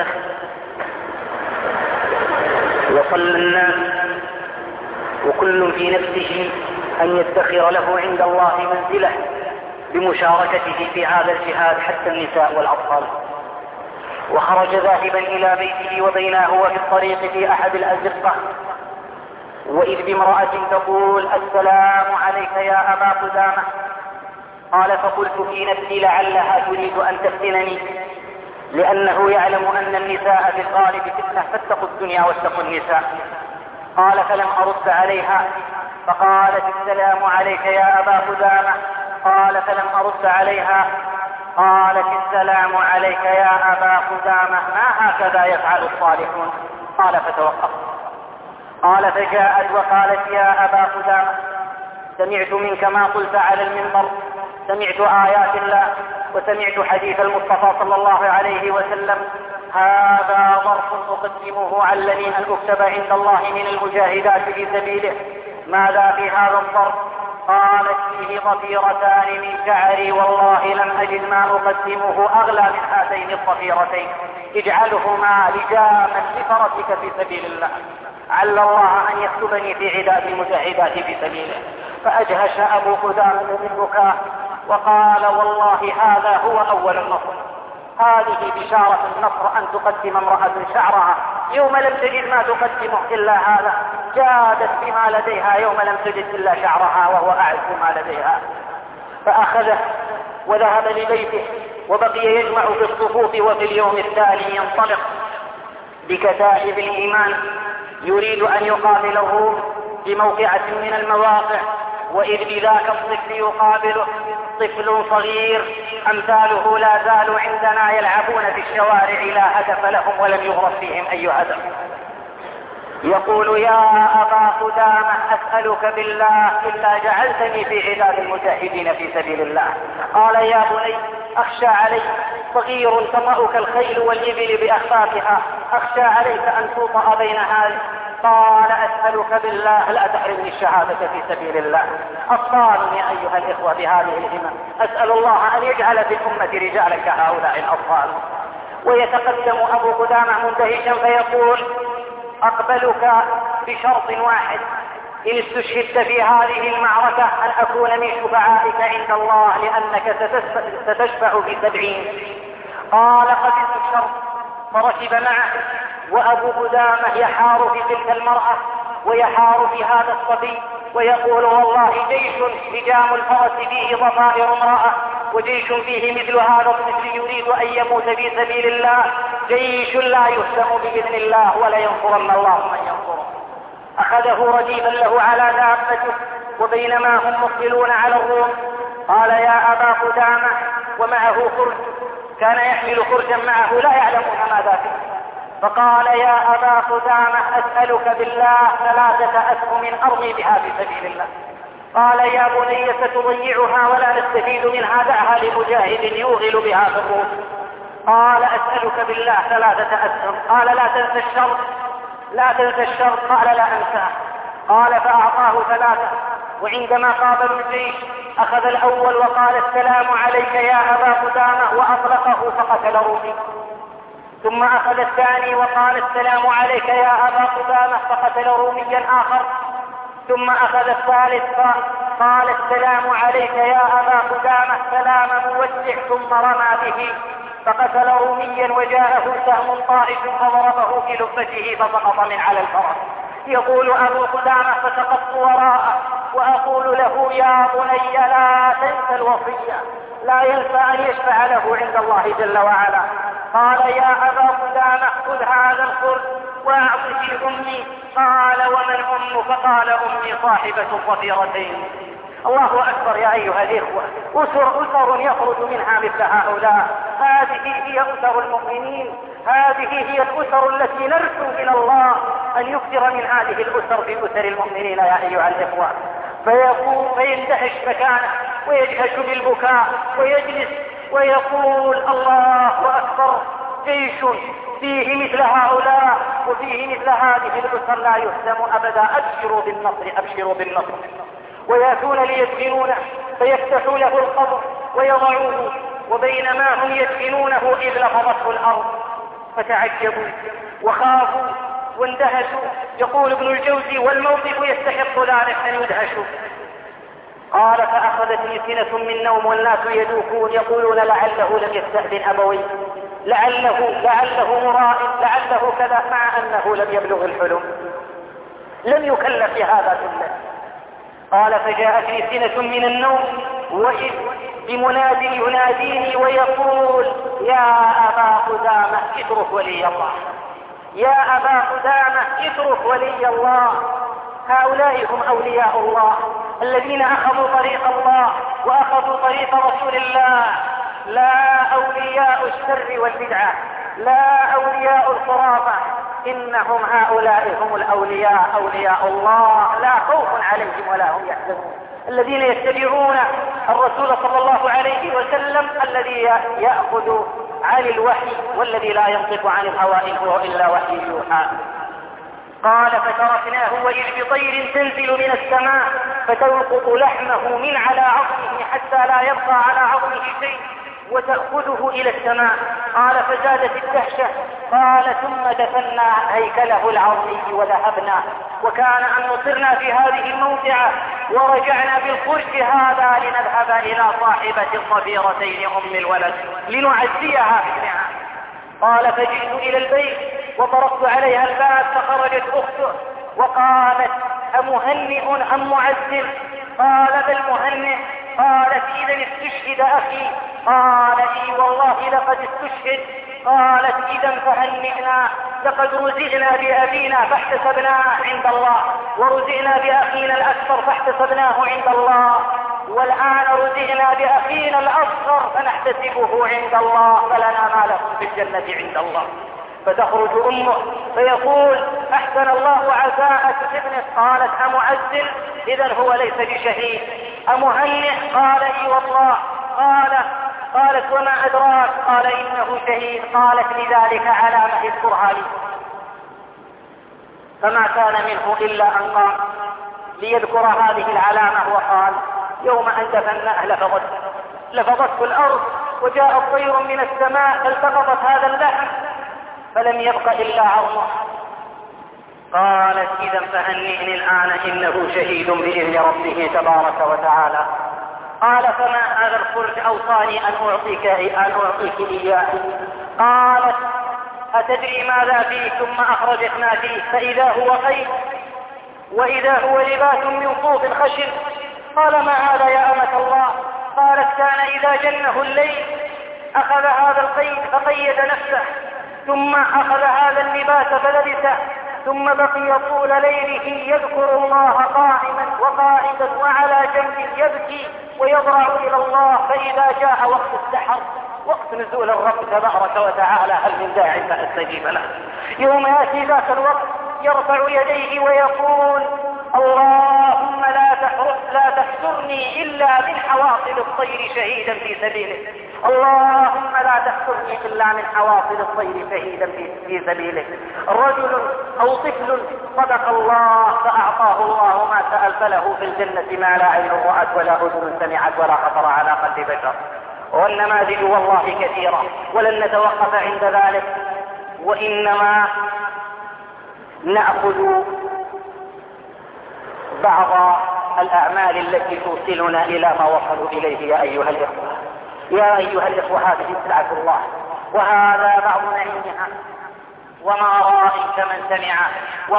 وصلى الناس، وكل في نفسه أن يدخر له عند الله منزلة بمشاركته في هذا الجهاد حتى النساء والأطفال. وخرج ذاهبا إلى بيته، وبينه وفي الطريق في أحد الأزقة وإذ بامرأة تقول: السلام عليك يا أبا قدامة. قال: فقلت في نفسي لعلها تريد أن تفتنني، لأنه يعلم أن النساء في الغالب فتنة، فاتقوا الدنيا واتقوا النساء. قال: فلم أرد عليها، فقالت: السلام عليك يا أبا قدامة. قال: فلم أرد عليها. قالت: السلام عليك يا أبا قدامة، ما هكذا يفعل الصالحون. قال: فتوقف. قال: فجاءت وقالت: يا أبا قدامة، سمعت منك ما قلت على المنبر، سمعت آيات الله وسمعت حديث المصطفى صلى الله عليه وسلم، هذا ظرف أقدمه علني أن أكتب عند الله من المجاهدات في سبيله. ماذا في هذا الظرف؟ قالت: فيه ضفيرتان من شعري، والله لم أجد ما أقدمه أغلى من هاتين الضفيرتين، اجعلهما لجاما لفرسك في سبيل الله، عل الله أن يكتبني في عداد المجاهدات في سبيله. فأجهش أبو قدامة بالبكاء وقال: والله هذا هو أول النصر، هذه بشارة النصر، أن تقدم امرأة شعرها يوم لم تجد ما تقدمه إلا هذا، جادت بما لديها يوم لم تجد إلا شعرها وهو أعز ما لديها. فأخذه وذهب لبيته، وبقي يجمع في الصفوف، وفي اليوم التالي ينطلق بكتائب الإيمان يريد أن يقابل الروم بموقعة من المواقع، وإذ بذاك الطفل يقابله طفل صغير أمثاله لا زالوا عندنا يلعبون في الشوارع لا هدف لهم ولم يغرف فيهم أي هدف. يقول: يا أبا قدامة أسألك بالله إلا جعلتني في عداد المجاهدين في سبيل الله. قال: يا بني أخشى عليك، صغير تطأك الخيل والإبل بأخفافها، أخشى عليك أن توطأ بين هذه. قال: أسألك بالله لا تحرمني الشهادة في سبيل الله. أطفال يا أيها الإخوة بهذه الهمم، أسأل الله أن يجعل في الأمة رجالا كهؤلاء الأطفال. ويتقدم أبو قدامة مندهشا فيقول: أقبلك بشرط واحد، إن استشهدت في هذه المعركة أن أكون من شفعائك عند الله لأنك ستشفع في 70. قال: قبلت الشرط. فركب معه، وأبو قدامة يحار في تلك المرأة ويحار في هذا الصبي ويقول: والله جيش لجام الفرس فيه ضفائر امرأة، وجيش فيه مثل هذا الطفل يريد أن يموت في سبيل الله، جيش لا يهزم بإذن الله ولا ينصرن الله من ينصره. أخذه رديفا له على دابته وبينما هم مقبلون على الروم قال: يا أبا قدامة، ومعه خرج، كان يحمل خرجا معه لا يعلمون ماذا فيه. فقال: يا أبا قدامة أسألك بالله 3 أسهم أرمي بها في سبيل الله. قال: يا بني ستضيعها ولا نستفيد منها، دعها لمجاهد يوغل بها في الروم. قال: أسألك بالله 3 أسهم. قال: لا تنسى الشرط. لا تنسى الشرط. قال: لا أنساه. قال: فأعطاه 3. وعندما قابلوا الجيش أخذ الأول وقال: السلام عليك يا أبا قدامة، وأطلقه فقتل رومي. ثم أخذ الثاني وقال: السلام عليك يا أبا قدامة، فقتل روميا آخر. ثم أخذ الثالث قال: السلام عليك يا أبا قدامة، سلام مودع، ثم رمى به فقتل روميا وجاءه سهم طائش فضربه في لفته فسقط من على الفرس. يقول أبو قدامة: فسقطت وراءه وأقول له: يا بني لا تنسى الوصية، لا ينسى أن يشفع له عند الله جل وعلا. قال: يا أبا قدامة خذ هذا الخرج وأعطه أمي. قال: ومن أمك؟ قال: أمي صاحبة الظفيرتين. الله أكبر يا أيها الإخوة، أسر يخرج منها مثل هؤلاء. هذه هي أسر المؤمنين، هذه هي الأسر التي نرجو من الله أن يكثر من هذه الأسر في أسر المؤمنين يا أيها الإخوة. فيقوم فيندهش مكانه ويجهش بالبكاء ويجلس ويقول: الله أكبر، جيش فيه مثل هؤلاء وفيه مثل هذه الأسر لا يهزم أبدا. أبشروا بالنصر، أبشروا بالنصر. ويأتون ليدفنونه فيفتحوا له القبر ويضعوه، وبينما هم يدفنونه إذ لفظته الأرض فتعجبوا وخافوا واندهشوا. يقول ابن الجوزي: والموقف يستحق ذلك أن يدهشوا. قال: فأخذتني سنة من نوم والناس يدوكون يقولون: لعله لم يستأذن أبوي، لعله مرائد، لعله كذا، مع أنه لم يبلغ الحلم، لم يكلف بهذا كله. قال: فجاءتني سنة من النوم وإذ بمناد يناديني ويقول: يا أبا قدامة اترك ولي الله، يا أبا قدامة اترك ولي الله. هؤلاء هم أولياء الله الذين أخذوا طريق الله وأخذوا طريق رسول الله، لا أولياء الشر والبدعة، لا أولياء الخرافة، إنهم هؤلاء هم الأولياء، أولياء الله لا خوف عليهم ولا هم يحزنون، الذين يتبعون الرسول صلى الله عليه وسلم الذي يأخذ عن الوحي والذي لا ينطق عن الهوى إن هو إلا وحي يوحى. قال: فتركناه وإذ بطير تنزل من السماء فتلقط لحمه من على عظمه حتى لا يبقى على عظمه شيء وتأخذه إلى السماء. قال: فزادت الدهشة. قال: ثم دفنا هيكله العظيم وذهبنا، وكان أن نصرنا في هذه الموضعة ورجعنا بالخرج هذا لنذهب إلى صاحبة الظفيرتين أم الولد لنعزيها بالنعم. قال: فجئت إلى البيت وطرقت عليها الباب فخرجت أخته وقالت: أمهنئ أم معزل؟ قال: بل مهنئ. قالت: إذا استشهد أخي؟ قال: إي والله لقد استشهد. قالت: إذا فهنئنا، لقد رزقنا بأبينا فاحتسبنا عند الله. ورزقنا بأخينا الأكبر فاحتسبناه عند الله، والآن رزقنا بأخينا الأصغر فنحتسبه عند الله، فلنا ما له في الجنة عند الله. فتخرج أمه فيقول أحسن الله عزاءك ابنك، قالت أمعزل؟ إذن هو ليس بشهيد. أمهنئ؟ قال إي والله. قالت وما أدراك؟ قال إنه شهيد. قالت لذلك علامة اذكرها لي. فما كان منه إلا أن قام ليذكر هذه العلامة، وقال يوم أن دفناه لفظته الأرض، وجاء طير من السماء فالتقطت هذا اللحم فلم يبق إلا عظمه. قالت إذا فهنئني الآن إنه شهيد بإذن ربه تبارك وتعالى. قال فما هذا الخلد أوصاني أن أعطيك إياه. قالت أتدري ماذا فيه؟ ثم أخرجت ما فيه فإذا هو قيد وإذا هو لباس من صوف خشن. قال ما هذا يا أمة الله؟ قالت كان إذا جنه الليل أخذ هذا القيد فقيد نفسه، ثم أخذ هذا اللباس فلبسه، ثم بقي طول ليله يذكر الله قائما وقاعدا وعلى جنب يبكي ويضرع إلى الله. فإذا جاء وقت السحر، وقت نزول الرب تبارك وتعالى، هل من داع فأستجيب له؟ يوم يأتي ذاك الوقت يرفع يديه ويقول اللهم لا تحشرني إلا من حواصل الطير شهيدا في سبيلك، اللهم لا تحشرني إلا من حواصل الطير شهيدا في سبيلك. رجل أو طفل صدق الله فأعطاه الله ما سأل، فله في الجنة ما لا عين رأت ولا أذن سمعت ولا خطر على قلب بشر. والنماذج والله كثيرة، ولن نتوقف عند ذلك، وإنما نأخذ بعض الأعمال التي توصلنا إلى ما وصلوا إليه. يا أيها الإخوة هذه سلعة الله، وهذا بعض نعيمها، وما راء كمن سمعه،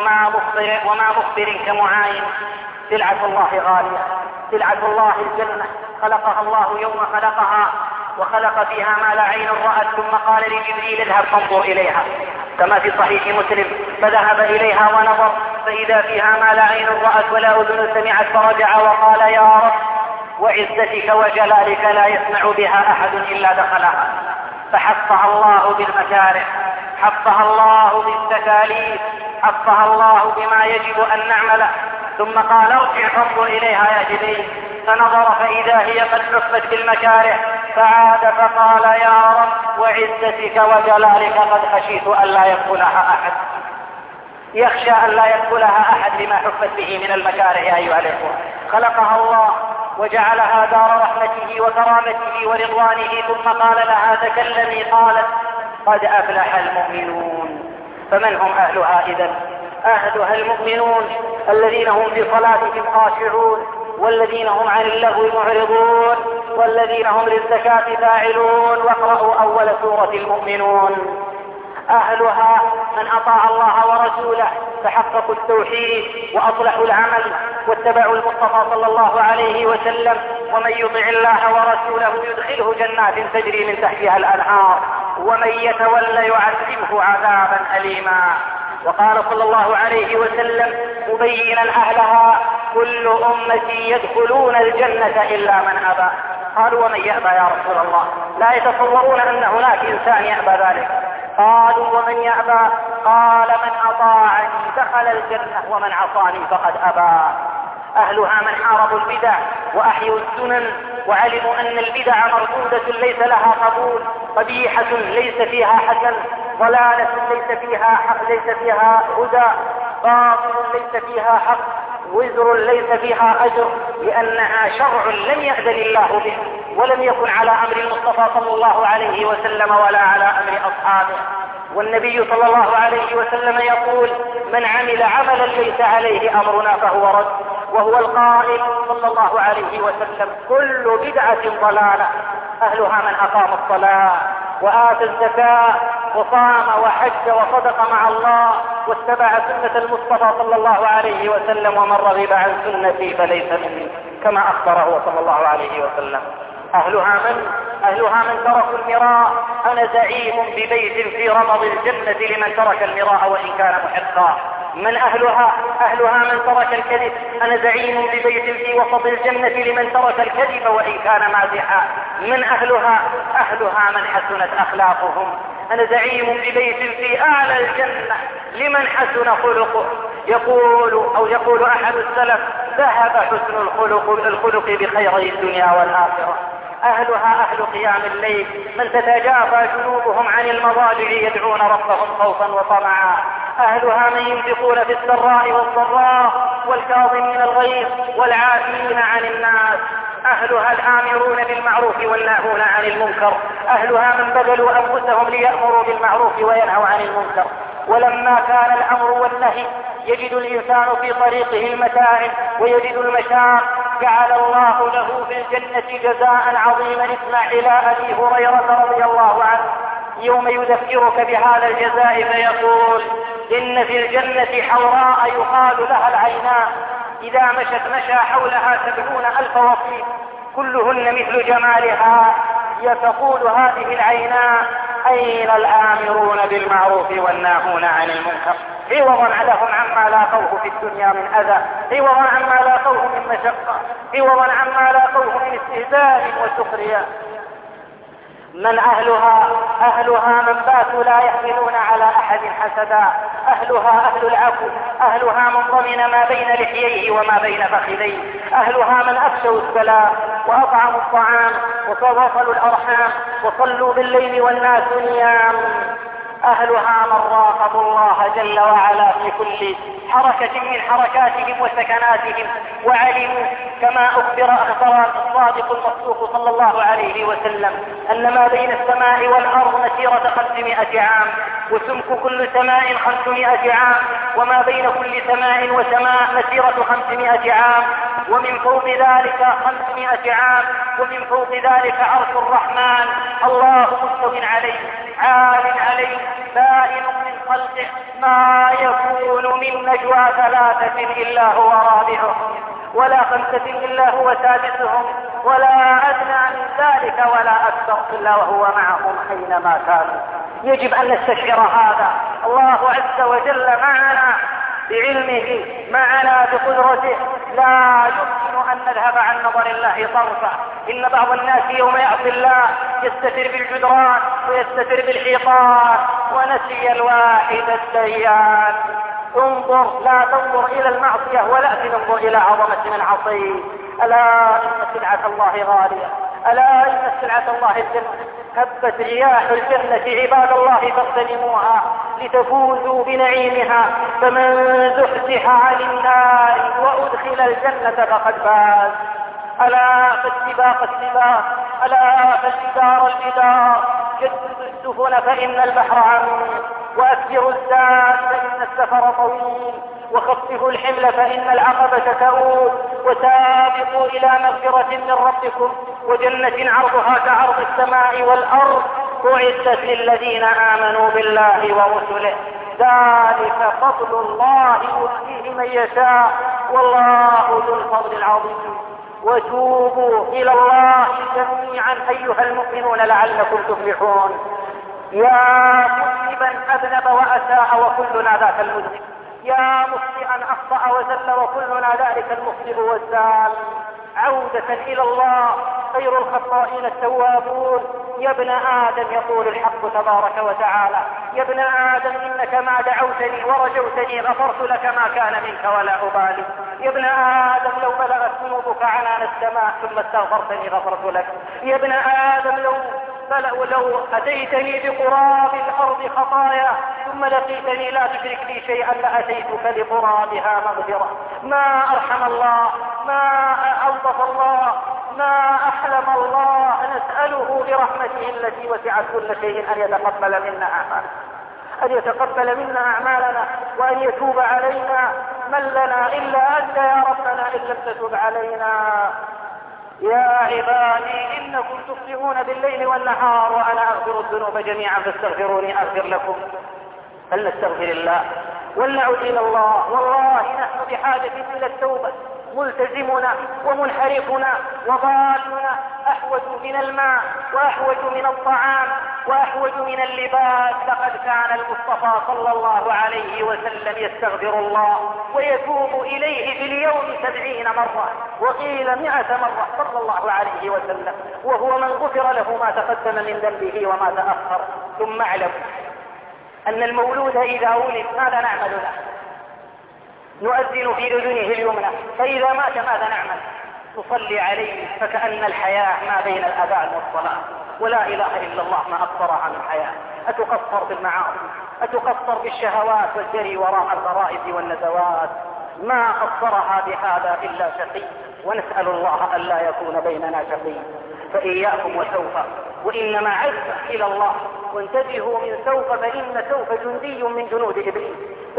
وما مخبر كمعاين. سلعة الله غالية، سلعة الله الجنة، خلقها الله يوم خلقها وخلق فيها ما لا عين رأت، ثم قال لجبريل اذهب فانظر إليها، كما في صحيح مسلم. فذهب إليها ونظر فإذا فيها ما لا عين رأت ولا أذن سمعت، فرجع وقال يا رب وعزتك وجلالك لا يسمع بها أحد إلا دخلها. فحفها الله بالمكاره، حفها الله بالتكاليف، حفها الله بما يجب أن نعمله. ثم قال ارجع فانظر إليها يا جبريل، فنظر فإذا هي قد حفت بالمكاره، فعاد فقال يا رب وعزتك وجلالك قد خشيت أن لا يدخلها أحد. يخشى أن لا يدخلها أحد لما حفت به من المكاره. يا أيها الإخوة خلقها الله وجعلها دار رحمته وكرامته ورضوانه، ثم قال لها تكلمي، قالت قد أفلح المؤمنون. فمن هم أهلها إذن؟ أهلها المؤمنون الذين هم في صلاتهم خاشعون، والذين هم عن اللغو معرضون، والذين هم للزكاة فاعلون. واقرأوا أول سورة المؤمنون. أهلها من أطاع الله ورسوله فحققوا التوحيد وأصلحوا العمل واتبعوا المصطفى صلى الله عليه وسلم. ومن يطع الله ورسوله يدخله جنات تجري من تحتها الأنهار، ومن يتولى يعذبه عذابا أليما. وقال صلى الله عليه وسلم مبينا أهلها كل أمتي يدخلون الجنة إلا من أبى. قالوا ومن يأبى يا رسول الله؟ لا يتصورون أن هناك إنسان يأبى ذلك. قالوا ومن يأبى؟ قال من أطاعني دخل الجنة ومن عصاني فقد أبى. أهلها من حاربوا البدع وأحيوا السنن وعلموا أن البدع مردودة ليس لها قبول، قبيحة ليس فيها حسن، ضلالة ليس فيها هدى، باطل ليس فيها حق، وزر ليس فيها أجر، لأنها شرع لم يأذن الله به ولم يكن على أمر المصطفى صلى الله عليه وسلم ولا على أمر أصحابه. والنبي صلى الله عليه وسلم يقول من عمل عملا ليس عليه أمرنا فهو رد. وهو القائل صلى الله عليه وسلم كل بدعة ضلالة. أهلها من أقام الصلاة وآتى الزكاة وصام وحج وصدق مع الله واتبع سنة المصطفى صلى الله عليه وسلم، ومن رغب عن سنتي فليس مني، كما أخبره صلى الله عليه وسلم. أهلها من تركوا المراء. أنا زعيم ببيت في رمض الجنة لمن ترك المراء وإن كان محقا. من أهلها؟ أهلها من ترك الكذب. أنا زعيم ببيت في وسط الجنة لمن ترك الكذب وإن كان مازحا. من أهلها؟ أهلها من حسنت أخلاقهم. أنا زعيم ببيت في أعلى الجنة لمن حسن خلقه. يقول أحد السلف: ذهب حسن الخلق بخيري الدنيا والآخرة. أهلها أهل قيام الليل من تتجافى جنوبهم عن المضاجع يدعون ربهم خوفا وطمعا. أهلها من ينفقون في السراء والضراء والكاظمين الغيظ والعافين عن الناس. أهلها الآمرون بالمعروف والناهون عن المنكر. أهلها من بذلوا أنفسهم ليأمروا بالمعروف وينهوا عن المنكر. ولما كان الأمر والنهي يجد الإنسان في طريقه المتاعب ويجد المشاق، جعل الله له في الجنة جزاء عظيما. اسمع إلى أبي هريرة رضي الله عنه يوم يذكرك بهذا الجزاء فيقول: إن في الجنة حوراء يقال لها العينان، إذا مشت مشى حولها 70,000 وصيف كلهن مثل جمالها. يتقول هذه العينان: أين الآمرون بالمعروف والناهون عن المنكر؟ عوضا لهم عما لاقوه في الدنيا من أذى، عوضا عما لاقوه من مشقة، عوضا عما لاقوه من استهزاء وسخرية. من أهلها؟ أهلها من باتوا لا يحملون على أحد حسدا. أهلها أهل العفو. أهلها من ضمن ما بين لحييه وما بين فخذيه. أهلها من أفشوا السلام وأطعموا الطعام وصلوا الأرحام وصلوا بالليل والناس نيام. أهلها من راقبوا الله جل وعلا في كل حركة من حركاتهم وسكناتهم، وعلموا كما أخبر الصادق المصدوق صلى الله عليه وسلم أن ما بين السماء والأرض مسيرة 500 عام، وسمك كل سماء 500 عام، وما بين كل سماء وسماء مسيرة 500 عام، ومن فوق ذلك 500 عام، ومن فوق ذلك عرش الرحمن الله مستو عليه عال عليه بائن من خلقه. ما يكون من نجوى 3 إلا هو رابعهم، ولا 5 إلا هو سادسهم، ولا أدنى من ذلك ولا أكثر إلا وهو معهم حينما كانوا. يجب أن نستشعر هذا. الله عز وجل معنا بعلمه، معنا بقدرته، لا يمكن أن نذهب عن نظر الله طرفا. إن بعض الناس يوم يعصي الله يستتر بالجدران ويستتر بالحيطان ونسي الواحد الديان. انظر، لا تنظر إلى المعصية ولكن انظر إلى عظمة من عصيه. ألا إن سلعة الله غالية، ألا إن سلعة الله الجنة. هبت رياح الجنة عباد الله فاغتنموها لتفوزوا بنعيمها. فمن زحزح عن النار وأدخل الجنة فقد فاز. ألا فالسباق السباق، ألا فالجدار الجدار. جددوا السفن فإن البحر عميق، وأكثروا الزاد فإن السفر طويل، وخففوا الحمل فإن العقبة تؤول. وسابقوا إلى مغفرة من ربكم وجنة عرضها كعرض السماء والأرض أعدت للذين آمنوا بالله ورسله. ذلك فضل الله يؤتيه من يشاء والله ذو الفضل العظيم. وتوبوا إلى الله جميعا أيها المؤمنون لعلكم تفلحون. يا مذنبا أذنب وأساء وكلنا ذاك المذنب، يا مخطئا أخطأ وزل وكلنا ذلك المخطئ والزال. عودة إلى الله، خير الخطائين التوابون. يا ابن آدم، يقول الحق تبارك وتعالى: يا ابن آدم إنك ما دعوتني ورجوتني غفرت لك ما كان منك ولا أبالي. يا ابن آدم لو بلغت ذنوبك عنان السماء ثم استغفرتني غفرت لك. يا ابن آدم لو أتيتني بقراب الأرض خطايا ثم لقيتني لا تشرك لي شيئا لأتيتك بقرابها مغفرة. ما أرحم الله، ما ألطف الله، ما أحلم الله. نسأله برحمته التي وسعت كل شيء أن يتقبل منا أعمالنا، أن يتقبل منا أعمالنا، وأن يتوب علينا. من لنا إلا أنت يا ربنا إن لم تتوب علينا. يا عبادي إنكم تخطئون بالليل والنهار وأنا أغفر الذنوب جميعا فاستغفروني أغفر لكم. فلنستغفر الله ولنعود إلى الله. والله نحن بحاجة إلى التوبة، ملتزمنا ومنحرفنا وضالنا أحوج من الماء وأحوج من الطعام وأحوج من اللباس. لقد كان المصطفى صلى الله عليه وسلم يستغفر الله ويتوب إليه في اليوم 70 مرة وقيل 100 مرة صلى الله عليه وسلم، وهو من غفر له ما تقدم من ذنبه وما تأخر. ثم اعلم أن المولود إذا ولد ماذا نعمل له؟ نؤذن في أذنه اليمنى، فإذا مات ماذا نعمل؟ نصلي عليه، فكأن الحياة ما بين الأذان والصلاة. ولا إله إلا الله ما أقصرها من حياة. أتقصر بالمعاصي، أتقصر بالشهوات والجري وراء الغرائز والنزوات، ما قصرها بهذا إلا شقي، ونسأل الله ألا يكون بيننا شقي. فإياكم وسوف، وإنما عزة إلى الله، وانتبهوا من سوف، فإن سوف جندي من جنود إبليس.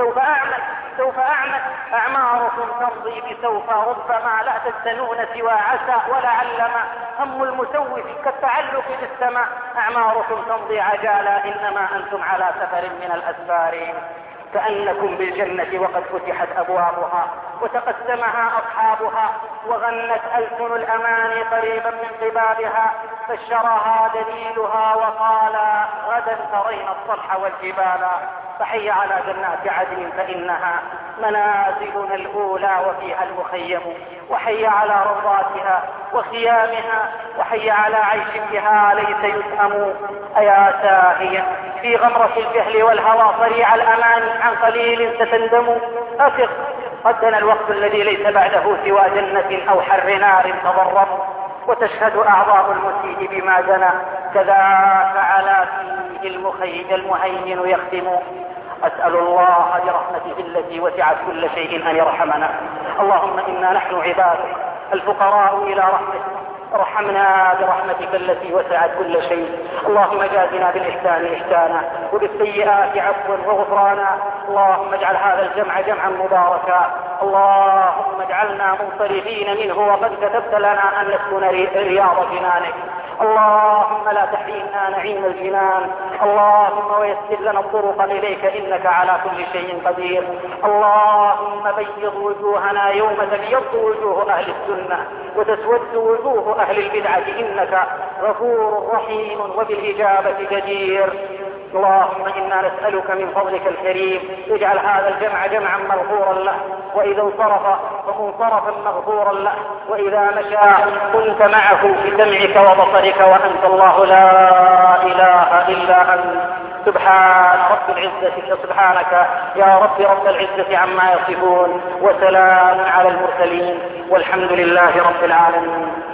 سوف أعمل أعماركم تمضي بسوف، ربما لا تستنون سوى عسى ولعلما، هم المسوف كالتعلق بالسماء، أعماركم تمضي عجالا، إنما أنتم على سفر من الأسفار. كأنكم بالجنة وقد فتحت أبوابها وتقسمها أصحابها، وغنت ألسن الأماني قريبا من قبابها، فشرها دليلها وقال غدا ترين الصلح والجبال. فحي على جنات عدن فإنها منازلنا الأولى وفيها المخيم، وحي على روضاتها وخيامها، وحي على عيش بها ليس يسأم. أيا ساهيا في غمرة الجهل والهوى صريع الأمان، عن قليل ستندم. أفق، قد دنا الوقت الذي ليس بعده سوى جنة أو حر نار تضرم، وتشهد أعضاء المسيء بما جنى، كذاك على فيه المهيمن يختم. أسأل الله برحمته التي وسعت كل شيء أن يرحمنا. اللهم إنا نحن عبادك الفقراء إلى رحمتك، ارحمنا برحمتك التي وسعت كل شيء. اللهم جازنا بالإحسان إحسانا وبالسيئات عفوا وغفرانا. اللهم اجعل هذا الجمع جمعا مباركا، اللهم اجعلنا منصرفين منه، وقد كتبت لنا أن نسكن رياض جنانك. اللهم لا تحرمنا نعيم الجنان، اللهم ويسر لنا الطرق إليك إنك على كل شيء قدير. اللهم بيض وجوهنا يوم تبيض وجوه أهل السنة وتسود وجوه أهل البدعة، إنك غفور رحيم وبالإجابة جدير. اللهم إنا نسألك من فضلك الكريم اجعل هذا الجمع جمعا مغفورا له، وإذا انصرف فمنصرفا مغفورا له، وإذا مشى كنت معه بسمعك وبصرك، وأنت الله لا إله إلا أنت. سبحانك يا رب العزة عما يصفون، وسلام على المرسلين، والحمد لله رب العالمين.